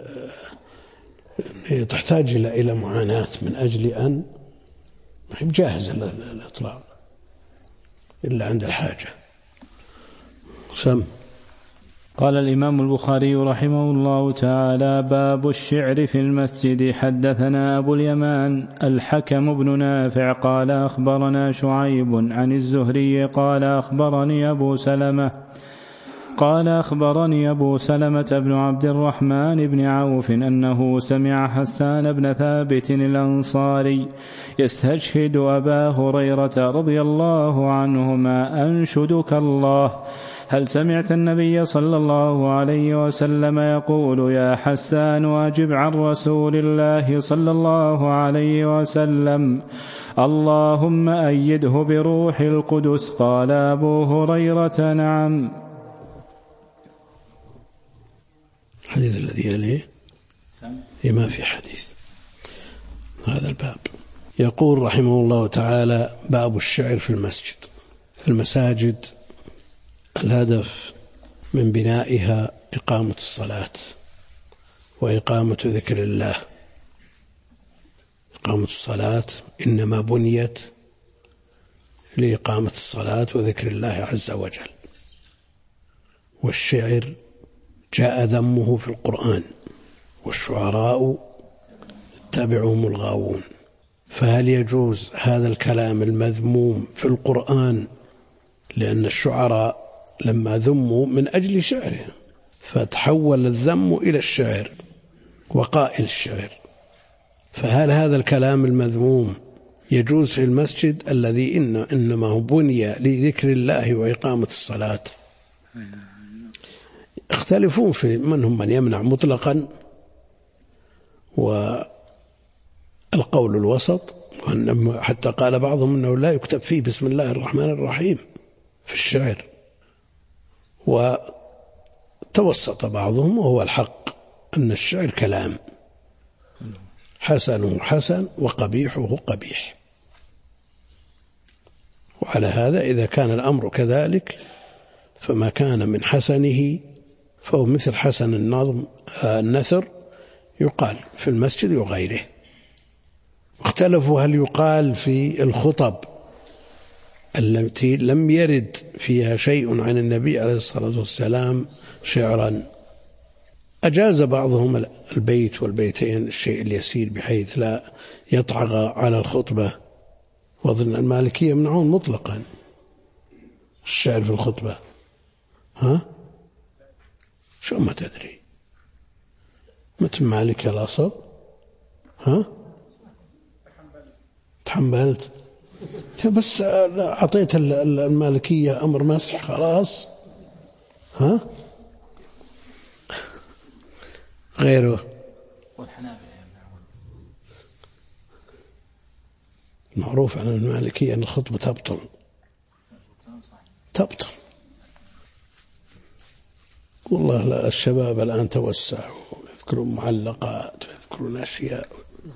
تحتاج إلى معاناة من أجل أن ما هي جاهزة الإطلاق إلا عند الحاجة. سم. قال الإمام البخاري رحمه الله تعالى: باب الشعر في المسجد. حدثنا أبو اليمان الحكم بن نافع قال أخبرنا شعيب عن الزهري قال أخبرني أبو سلمة بن عبد الرحمن بن عوف أنه سمع حسان بن ثابت الأنصاري يستشهد أبا هريرة رضي الله عنهما: أنشدك الله، هل سمعت النبي صلى الله عليه وسلم يقول: يا حسان أجب عن رسول الله صلى الله عليه وسلم، اللهم أيده بروح القدس؟ قال أبو هريرة: نعم. الحديث الذي يليه ما في حديث هذا الباب. يقول رحمه الله تعالى: باب الشعر في المسجد. المساجد الهدف من بنائها إقامة الصلاة وإقامة ذكر الله. إقامة الصلاة إنما بنيت لإقامة الصلاة وذكر الله عز وجل. والشعر جاء ذمه في القرآن: والشعراء اتبعهم الغاوون. فهل يجوز هذا الكلام المذموم في القرآن؟ لأن الشعراء لما ذموا من أجل شعرهم فتحول الذم إلى الشعر وقائل الشعر. فهل هذا الكلام المذموم يجوز في المسجد الذي إنما هو بني لذكر الله وإقامة الصلاة؟ اختلفون في منهم من يمنع مطلقا، والقول الوسط حتى قال بعضهم أنه لا يكتب فيه بسم الله الرحمن الرحيم في الشعر، وتوسط بعضهم وهو الحق أن الشعر كلام حسنه حسن وقبيحه قبيح. وعلى هذا إذا كان الأمر كذلك فما كان من حسنه فهو مثل حسن النثر يقال في المسجد وغيره. اختلفوا هل يقال في الخطب التي لم يرد فيها شيء عن النبي عليه الصلاة والسلام شعرا. أجاز بعضهم البيت والبيتين الشيء اليسير بحيث لا يطغى على الخطبة، وظن المالكية يمنعون مطلقا الشعر في الخطبة. شو ما تدري مثل مالك الأصل. تحملت بس أعطيت المالكية أمر مسح خلاص. غيره معروف عن المالكية أن الخطبة تبطل. والله لا، الشباب الآن توسعوا يذكرون معلقات ويذكرون أشياء.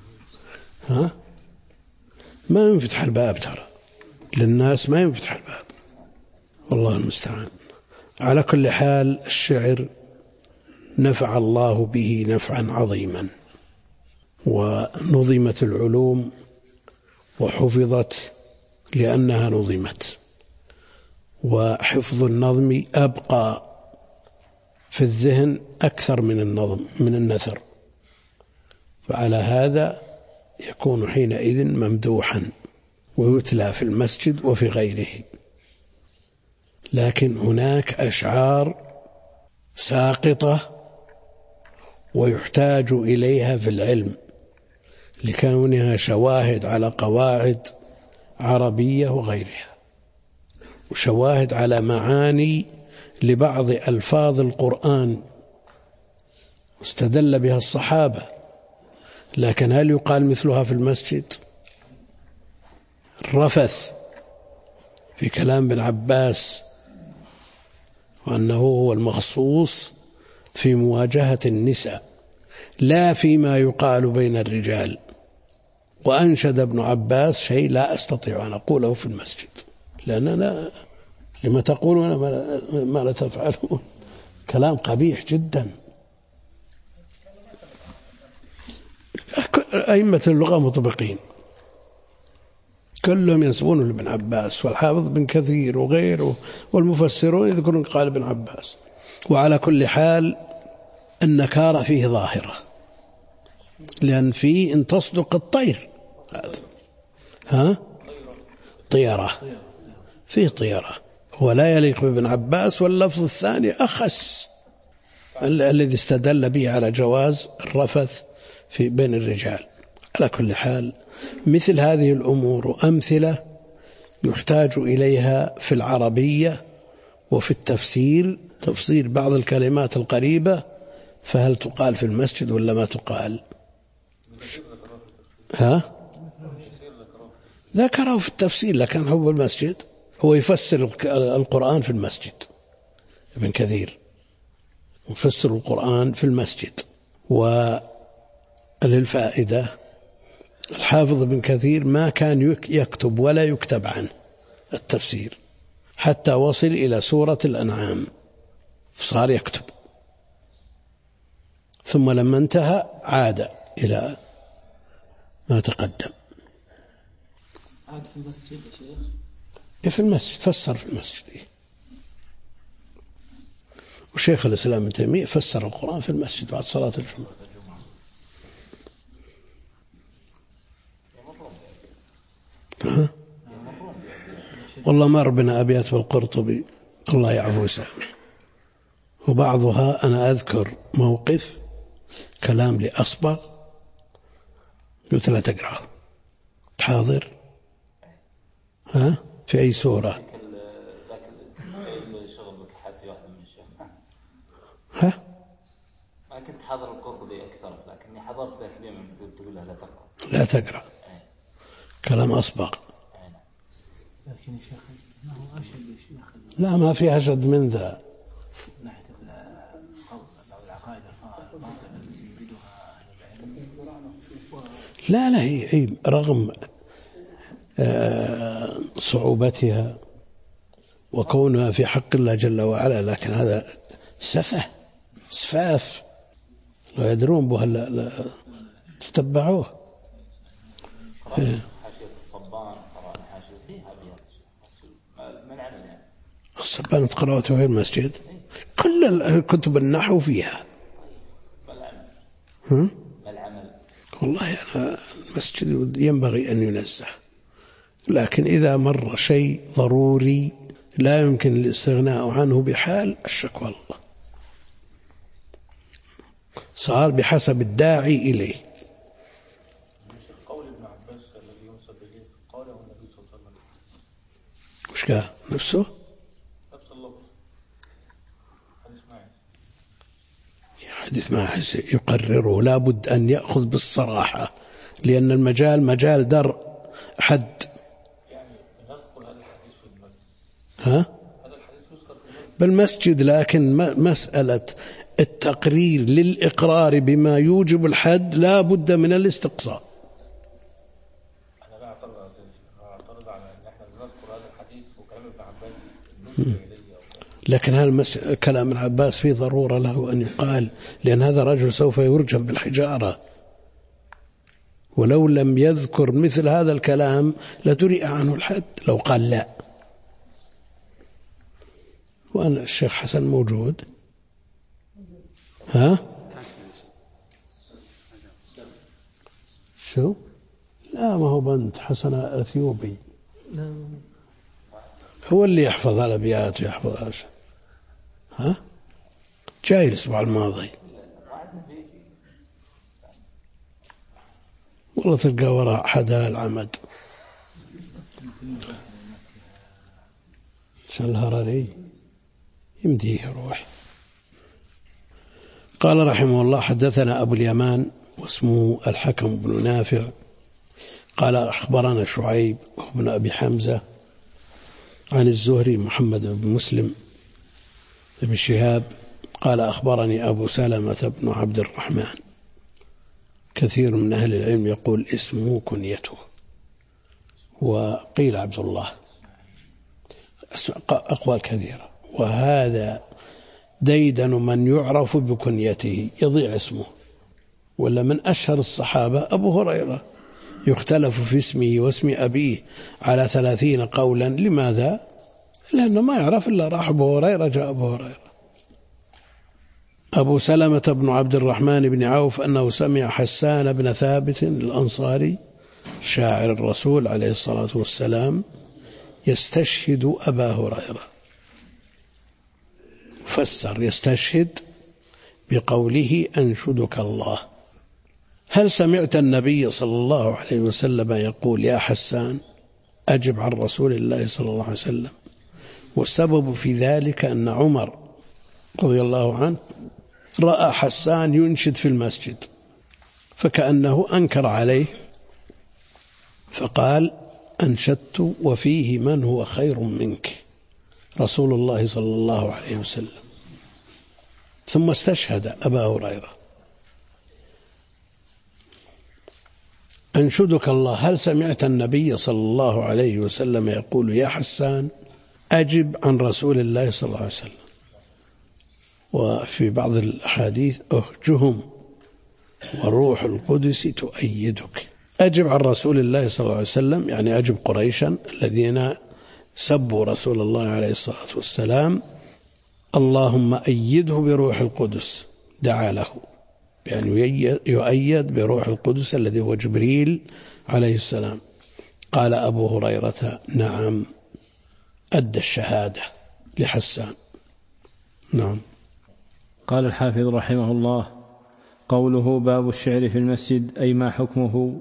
ما ينفتح الباب ترى للناس، ما ينفتح الباب، والله المستعان. على كل حال الشعر نفع الله به نفعا عظيما، ونظمت العلوم وحفظت لأنها نظمت، وحفظ النظم أبقى في الذهن أكثر من النثر، فعلى هذا يكون حينئذ ممدوحا ويتلى في المسجد وفي غيره. لكن هناك أشعار ساقطة ويحتاج إليها في العلم لكونها شواهد على قواعد عربية وغيرها، وشواهد على معاني لبعض ألفاظ القرآن واستدل بها الصحابة. لكن هل يقال مثلها في المسجد؟ الرفث في كلام ابن عباس، وأنه هو المخصوص في مواجهة النساء لا فيما يقال بين الرجال. وأنشد ابن عباس شيء لا أستطيع أن أقوله في المسجد لأننا لما تقولون ما لا تفعلون، كلام قبيح جدا. أئمة اللغة مطبقين كلهم ينسبون لابن عباس، والحافظ بن كثير وغيره والمفسرون يذكرون قال ابن عباس. وعلى كل حال النكارة فيه ظاهرة، لأن فيه إن تصدق الطير طيرة، فيه طيرة، ولا يليق بابن عباس. واللفظ الثاني أخس الذي استدل به على جواز الرفث في بين الرجال. على كل حال مثل هذه الأمور أمثلة يحتاج إليها في العربية وفي التفسير، تفسير بعض الكلمات القريبة، فهل تقال في المسجد ولا ما تقال؟ ذكره في التفسير، لكن هو في المسجد هو يفسر القرآن في المسجد. ابن كثير يفسر القرآن في المسجد. وللفائدة الحافظ ابن كثير ما كان يكتب ولا يكتب عنه التفسير حتى وصل إلى سورة الأنعام صار يكتب، ثم لما انتهى عاد إلى ما تقدم. عاد في المسجد يا شيخ؟ في المسجد، فسر في المسجد. وشيخ الإسلام ابن تيمية فسر القرآن في المسجد بعد صلاة الجمعة. والله مر بنا أبيات بالقرطبي الله يعفو ويسامح، وبعضها أنا أذكر موقف كلام لأصبغ قلت لا تقرأه، تحاضر في أي سورة؟ ما كنت حاضر القرطبي أكثر، لكني حضرت ذاك اليوم تقول له لا تقرأ كلام أصبغ. لكن يا شيخ ما هو أشد يا شيخ. لا ما في أشد من ذا. ناحية القول أو العقائد الباطلة التي يريدها العلم. لا هي رغم صعوبتها وكونها في حق الله جل وعلا، لكن هذا سفاف لو يدرون به لا تتبعوه. حاشية الصبان قرأنا حاشية فيها أبيات من عمل يعني الصبان قرأته في المسجد، كل الكتب النحو فيها. ما العمل؟ والله أنا المسجد ينبغي أن ينزه، لكن إذا مر شيء ضروري لا يمكن الاستغناء عنه بحال الشكوى الله، صار بحسب الداعي إليه. قول ابن عباس الذي ينسب إليه قوله النبي صلى الله عليه وسلم وش قال نفسه؟ نفس اللفظ حديث ما يقرره، لابد أن يأخذ بالصراحة، لأن المجال مجال درء حد. يعني نذكر هذا الحديث في المسجد. هذا الحديث يذكر بالمسجد، لكن مسألة التقرير للإقرار بما يوجب الحد لا بد من الاستقصاء. أنا لا أعترض على أن احنا نذكر هذا الحديث وكلام ابن عباس لكن هذا كلام ابن عباس فيه ضرورة له أن يقال، لأن هذا رجل سوف يرجم بالحجارة، ولو لم يذكر مثل هذا الكلام لدرئ عنه الحد لو قال لا. وأنا الشيخ حسن موجود. شو؟ لا ما هو بنت حسن أثيوبي، هو اللي يحفظ الأبيات ويحفظ الأشياء. جاي الأسبوع الماضي، والله تلقى وراء حدا العمد شان الهرري يمديه يروح. قال رحمه الله حدثنا أبو اليمان واسمه الحكم بن نافع قال أخبرنا شعيب بن أبي حمزة عن الزهري محمد بن مسلم بن شهاب قال أخبرني أبو سلمة بن عبد الرحمن. كثير من أهل العلم يقول اسمه كنيته، وقيل عبد الله. أقوال كثيرة. وهذا ديدن من يعرف بكنيته يضيع اسمه. ولا من أشهر الصحابة أبو هريرة يختلف في اسمه واسم أبيه على 30 قولا. لماذا؟ لأنه ما يعرف إلا راح أبو هريرة جاء أبو هريرة. أبو سلمة بن عبد الرحمن بن عوف أنه سمع حسان بن ثابت الأنصاري شاعر الرسول عليه الصلاة والسلام يستشهد أبا هريرة، فسر يستشهد بقوله أنشدك الله. هل سمعت النبي صلى الله عليه وسلم يقول يا حسان أجب عن رسول الله صلى الله عليه وسلم؟ والسبب في ذلك أن عمر رضي الله عنه رأى حسان ينشد في المسجد فكأنه أنكر عليه فقال أنشدت وفيه من هو خير منك رسول الله صلى الله عليه وسلم، ثم استشهد أبا هريرة. أنشدك الله، هل سمعت النبي صلى الله عليه وسلم يقول يا حسان أجب عن رسول الله صلى الله عليه وسلم؟ وفي بعض الأحاديث أهجهم وروح القدس تؤيدك. أجب عن رسول الله صلى الله عليه وسلم يعني أجب قريشا الذين سبوا رسول الله عليه الصلاة والسلام. اللهم أيده بروح القدس، دعا له يعني يؤيد بروح القدس الذي هو جبريل عليه السلام. قال أبو هريرة نعم أدى الشهادة لحسان. نعم. قال الحافظ رحمه الله قوله باب الشعر في المسجد أي ما حكمه.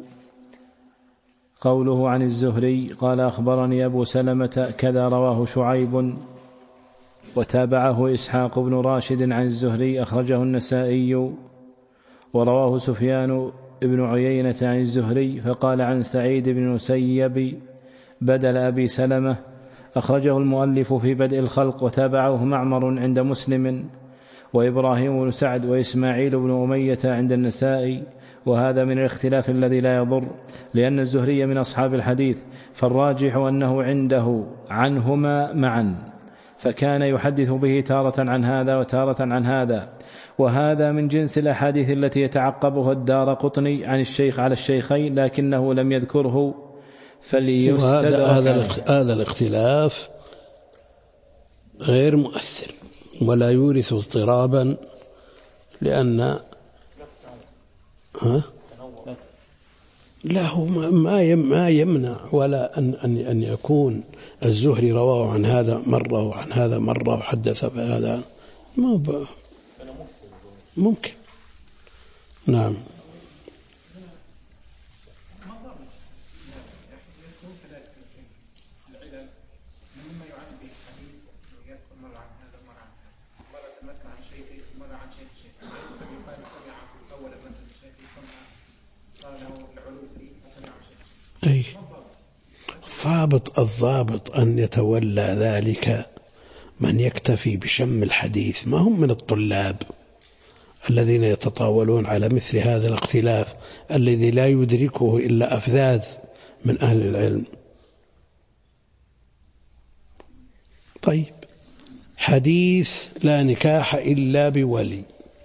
قوله عن الزهري قال أخبرني أبو سلمة كذا رواه شعيب وتابعه إسحاق بن راشد عن الزهري أخرجه النسائي. ورواه سفيان بن عيينة عن الزهري فقال عن سعيد بن المسيب بدل أبي سلمة أخرجه المؤلف في بدء الخلق. وتابعه معمر عند مسلم وإبراهيم بن سعد وإسماعيل بن أمية عند النسائي. وهذا من الاختلاف الذي لا يضر لأن الزهري من أصحاب الحديث، فالراجح أنه عنده عنهما معا، فكان يحدث به تارة عن هذا وتارة عن هذا. وهذا من جنس الأحاديث التي يتعقبها الدارقطني عن الشيخ على الشيخين لكنه لم يذكره فليستدرك. هذا الاختلاف غير مؤثر ولا يورث اضطرابا، لأن له ما يمنع ولا أن يكون الزهري رواه عن هذا مرة وعن هذا مرة وحدث بهذا ممكن. نعم. أي الضابط أن يتولى ذلك من يكتفي بشم الحديث، ما هم من الطلاب الذين يتطاولون على مثل هذا الاختلاف الذي لا يدركه إلا أفذاذ من أهل العلم. طيب، حديث لا نكاح إلا بولي،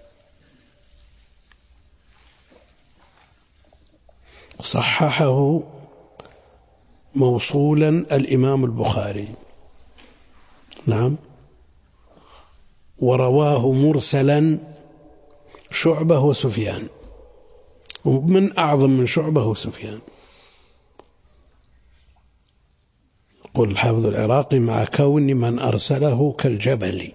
صححه موصولا الإمام البخاري. نعم. ورواه مرسلا شعبة وسفيان، ومن أعظم من شعبة وسفيان. قل الحافظ العراقي مع كون من أرسله كالجبل.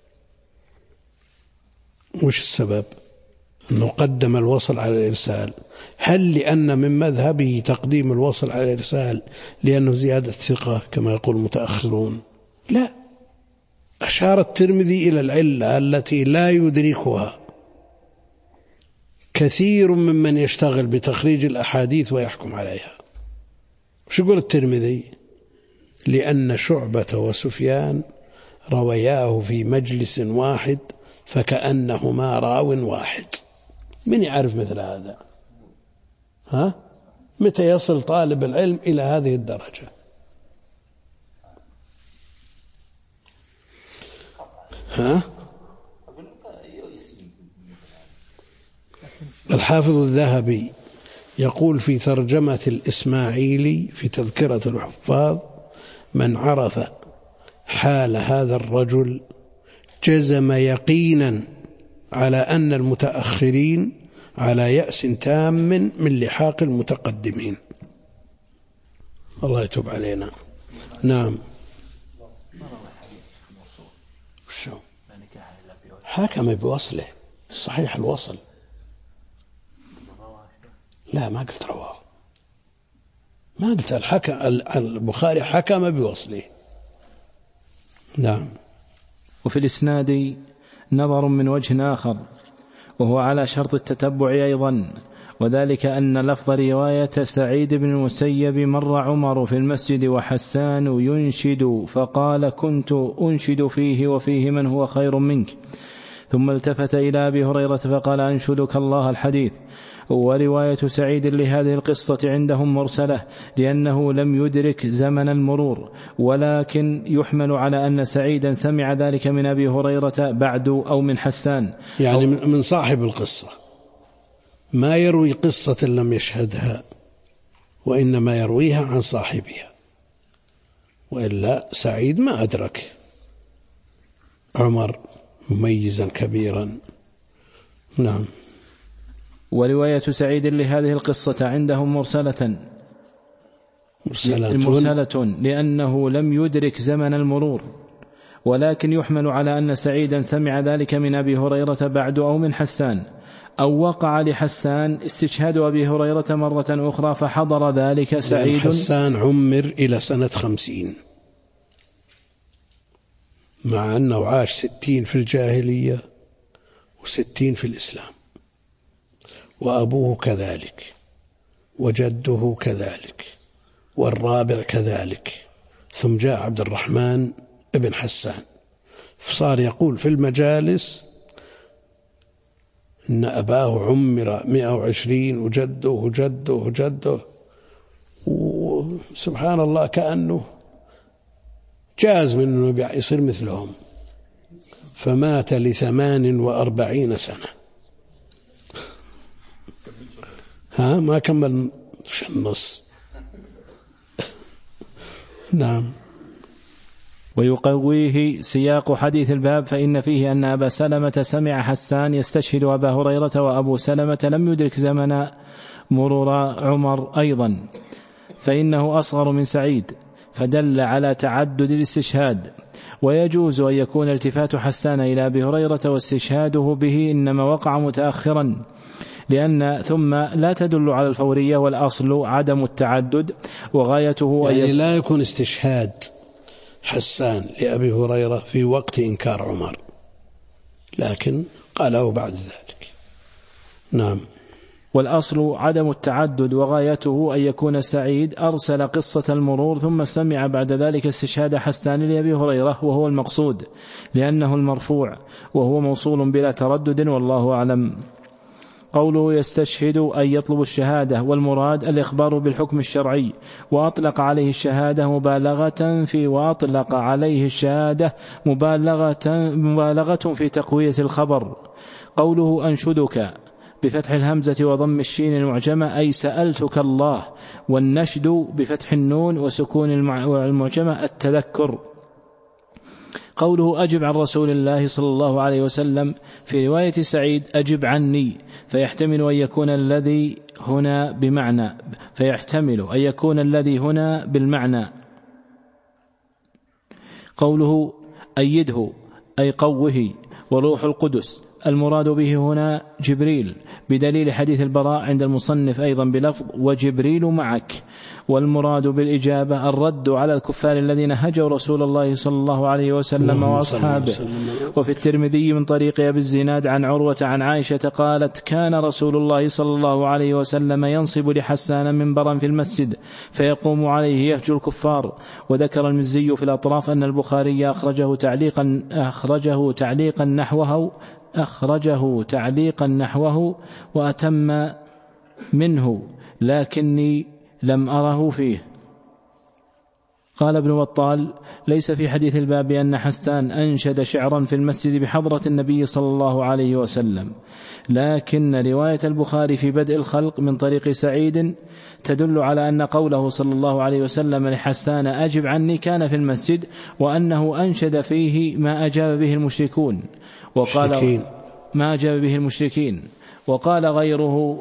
وش السبب؟ أنه قدم الوصل على الإرسال. هل لأن من مذهبه تقديم الوصل على الإرسال لأنه زيادة ثقة كما يقول المتأخرون؟ لا، أشار الترمذي إلى العلة التي لا يدركها كثير ممن يشتغل بتخريج الأحاديث ويحكم عليها. وش يقول الترمذي؟ لأن شعبة وسفيان روياه في مجلس واحد فكأنهما راو واحد. من يعرف مثل هذا؟ متى يصل طالب العلم إلى هذه الدرجة؟ الحافظ الذهبي يقول في ترجمة الإسماعيلي في تذكرة الحفاظ: من عرف حال هذا الرجل جزم يقينا على أن المتأخرين على يأس تام من لحاق المتقدمين. الله يتوب علينا. نعم. حكم بوصله صحيح الوصل. لا ما قلت رواه، ما قلت البخاري حكم بوصله. نعم. وفي الإسناد نظر من وجه آخر وهو على شرط التتبع أيضا، وذلك أن لفظ رواية سعيد بن المسيب: مر عمر في المسجد وحسان ينشد فقال: كنت أنشد فيه وفيه من هو خير منك، ثم التفت إلى أبي هريرة فقال: أنشدك الله الحديث. ورواية سعيد لهذه القصة عندهم مرسلة لأنه لم يدرك زمن المرور، ولكن يحمل على أن سعيدا سمع ذلك من أبي هريرة بعد أو من حسان، يعني من صاحب القصة، ما يروي قصة لم يشهدها، وإنما يرويها عن صاحبها، وإلا سعيد ما أدرك عمر مميزا كبيرا. نعم. ورواية سعيد لهذه القصة عندهم مرسلة لأنه لم يدرك زمن المرور، ولكن يحمل على أن سعيدا سمع ذلك من أبي هريرة بعد أو من حسان، أو وقع لحسان استشهاد أبي هريرة مرة أخرى فحضر ذلك سعيد. حسان عمر إلى سنة 50، مع أنه عاش 60 في الجاهلية و60 في الإسلام، وأبوه كذلك وجده كذلك والرابع كذلك، ثم جاء عبد الرحمن ابن حسان، فصار يقول في المجالس إن أباه عمر 120 وجده جده جده، وسبحان الله كأنه جاز منه يصير مثلهم، فمات ل48 سنة. ما كمل النص. نعم. ويقويه سياق حديث الباب، فإن فيه أن أبا سلمة سمع حسان يستشهد أبا هريرة، وأبو سلمة لم يدرك زمن مرور عمر أيضا، فإنه أصغر من سعيد، فدل على تعدد الاستشهاد. ويجوز أن يكون التفات حسان إلى أبي هريرة واستشهاده به إنما وقع متأخرا، لأن ثم لا تدل على الفورية، والأصل عدم التعدد، وغايته يعني لا يكون استشهاد حسان لأبي هريرة في وقت إنكار عمر، لكن قاله بعد ذلك. نعم. والأصل عدم التعدد، وغايته أن يكون سعيد أرسل قصة المرور ثم سمع بعد ذلك استشهاد حسان لأبي هريرة، وهو المقصود لأنه المرفوع، وهو موصول بلا تردد، والله أعلم. قوله يستشهد أي يطلب الشهادة، والمراد الإخبار بالحكم الشرعي، وأطلق عليه الشهادة مبالغة في تقوية الخبر. قوله أنشدك بفتح الهمزة وضم الشين المعجمة أي سألتك الله، والنشد بفتح النون وسكون المعجمة التذكر. قوله أجب عن رسول الله صلى الله عليه وسلم، في رواية سعيد أجب عني، فيحتمل أن يكون الذي هنا بالمعنى. قوله أيده أي قوه، وروح القدس المراد به هنا جبريل، بدليل حديث البراء عند المصنف أيضا بلفظ وجبريل معك. والمراد بالإجابة الرد على الكفار الذين هجوا رسول الله صلى الله عليه وسلم وأصحابه. وفي الترمذي من طريق أبي الزناد عن عروة عن عائشة قالت كان رسول الله صلى الله عليه وسلم ينصب لحسان منبرا في المسجد فيقوم عليه يهجو الكفار. وذكر المزي في الأطراف أن البخاري أخرجه تعليقا نحوه وأتم منه، لكني لم أره فيه. قال ابن بطال: ليس في حديث الباب أن حسان أنشد شعرا في المسجد بحضرة النبي صلى الله عليه وسلم، لكن رواية البخاري في بدء الخلق من طريق سعيد تدل على أن قوله صلى الله عليه وسلم لحسان أجب عني كان في المسجد، وأنه أنشد فيه ما أجاب به المشركون، وقال ما أجاب به المشركين. وقال غيره: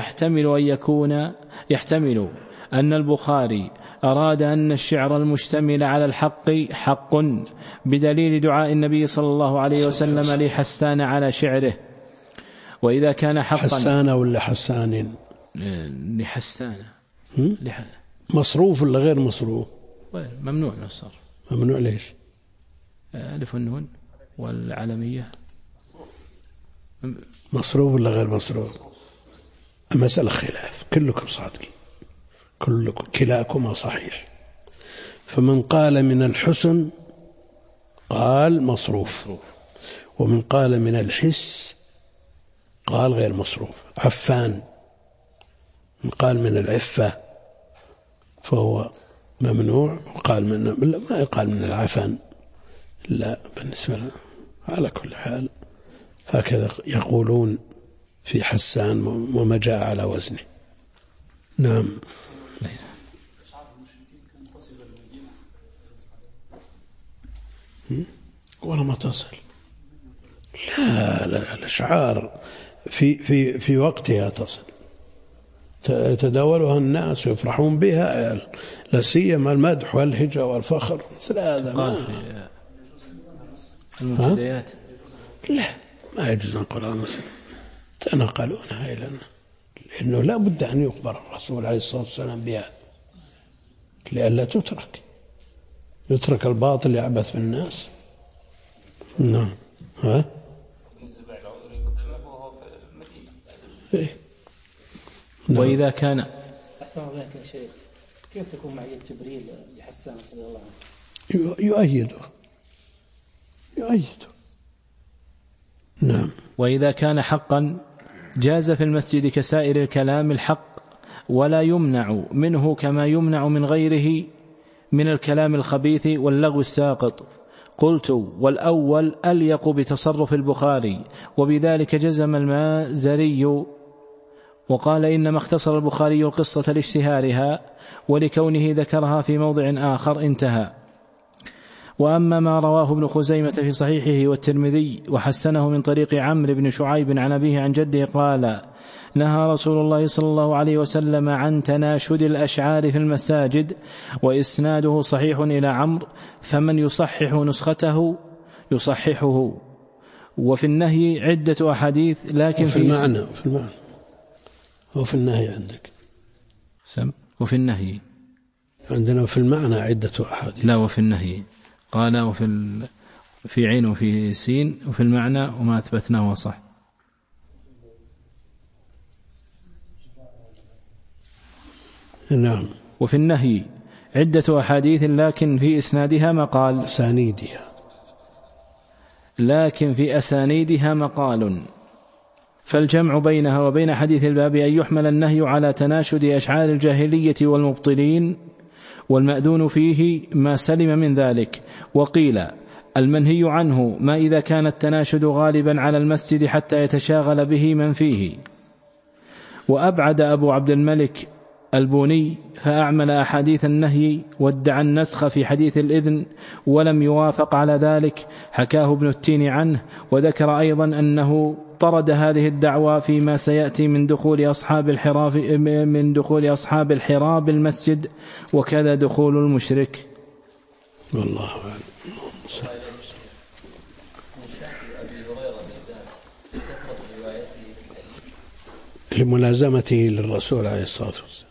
يحتمل أن البخاري أراد أن الشعر المشتمل على الحق حق، بدليل دعاء النبي صلى الله عليه وسلم لحسان على شعره. وإذا كان حقا حسان ولا حسان؟ لحسان. مصروف ولا غير مصروف؟ ممنوع من الصرف. ممنوع ليش؟ ألف النون والعلمية. مصروف ولا غير مصروف؟ مسألة خلاف، كلكم صادقين، كلكم كلاكما صحيح. فمن قال من الحسن قال مصروف، ومن قال من الحس قال غير مصروف. عفان من قال من العفة فهو ممنوع، وقال من ما يقال من العفن لا بالنسبة له. على كل حال هكذا يقولون في حسان وما جاء على وزنه. نعم. ولا ما تصل. لا الأشعار في وقتها تصل، يتداولها الناس ويفرحون بها، لا سيما المدح والهجة والفخر مثل هذا. قال في المنتديات لا ما يجوز نقول عن مسلم تنقلونها إلينا، لأنه لا بد أن يخبر الرسول عليه الصلاة والسلام بها لئلا يترك الباطل يعبث بالناس. نعم. وإذا كان أحسن الله يا شيخ، كيف تكون معية جبريل لحسان رضي الله عنه؟ يؤيده. نعم. وإذا كان حقا جاز في المسجد كسائر الكلام الحق، ولا يمنع منه كما يمنع من غيره من الكلام الخبيث واللغو الساقط. قلت: والأول أليق بتصرف البخاري، وبذلك جزم المازري، وقال: إنما اختصر البخاري القصة لاشتهارها ولكونه ذكرها في موضع آخر، انتهى. وأما ما رواه ابن خزيمة في صحيحه والترمذي وحسنه من طريق عمرو بن شعيب عن أبيه عن جده قال: نهى رسول الله صلى الله عليه وسلم عن تناشد الأشعار في المساجد، وإسناده صحيح إلى عمرو، فمن يصحح نسخته يصححه. وفي النهي عدة أحاديث، لكن في المعنى وفي النهي عندك وفي النهي عندنا في المعنى عدة أحاديث. لا، وفي النهي قال في عين وفي سين، وفي المعنى وما أثبتناه وصح. نعم. وفي النهي عدة أحاديث، لكن في إسنادها مقال، لكن في أسانيدها مقال. فالجمع بينها وبين حديث الباب أن يحمل النهي على تناشد أشعار الجاهلية والمبطلين، والمأذون فيه ما سلم من ذلك. وقيل: المنهي عنه ما إذا كان التناشد غالبا على المسجد حتى يتشاغل به من فيه. وأبعد أبو عبد الملك البوني فأعمل أحاديث النهي، وادعى النسخ في حديث الإذن ولم يوافق على ذلك، حكاه ابن التين عنه. وذكر أيضا أنه طرد هذه الدعوى فيما سيأتي من دخول أصحاب الحراب المسجد، وكذا دخول المشرك. والله أعلم. لملازمته للرسول عليه الصلاة والسلام.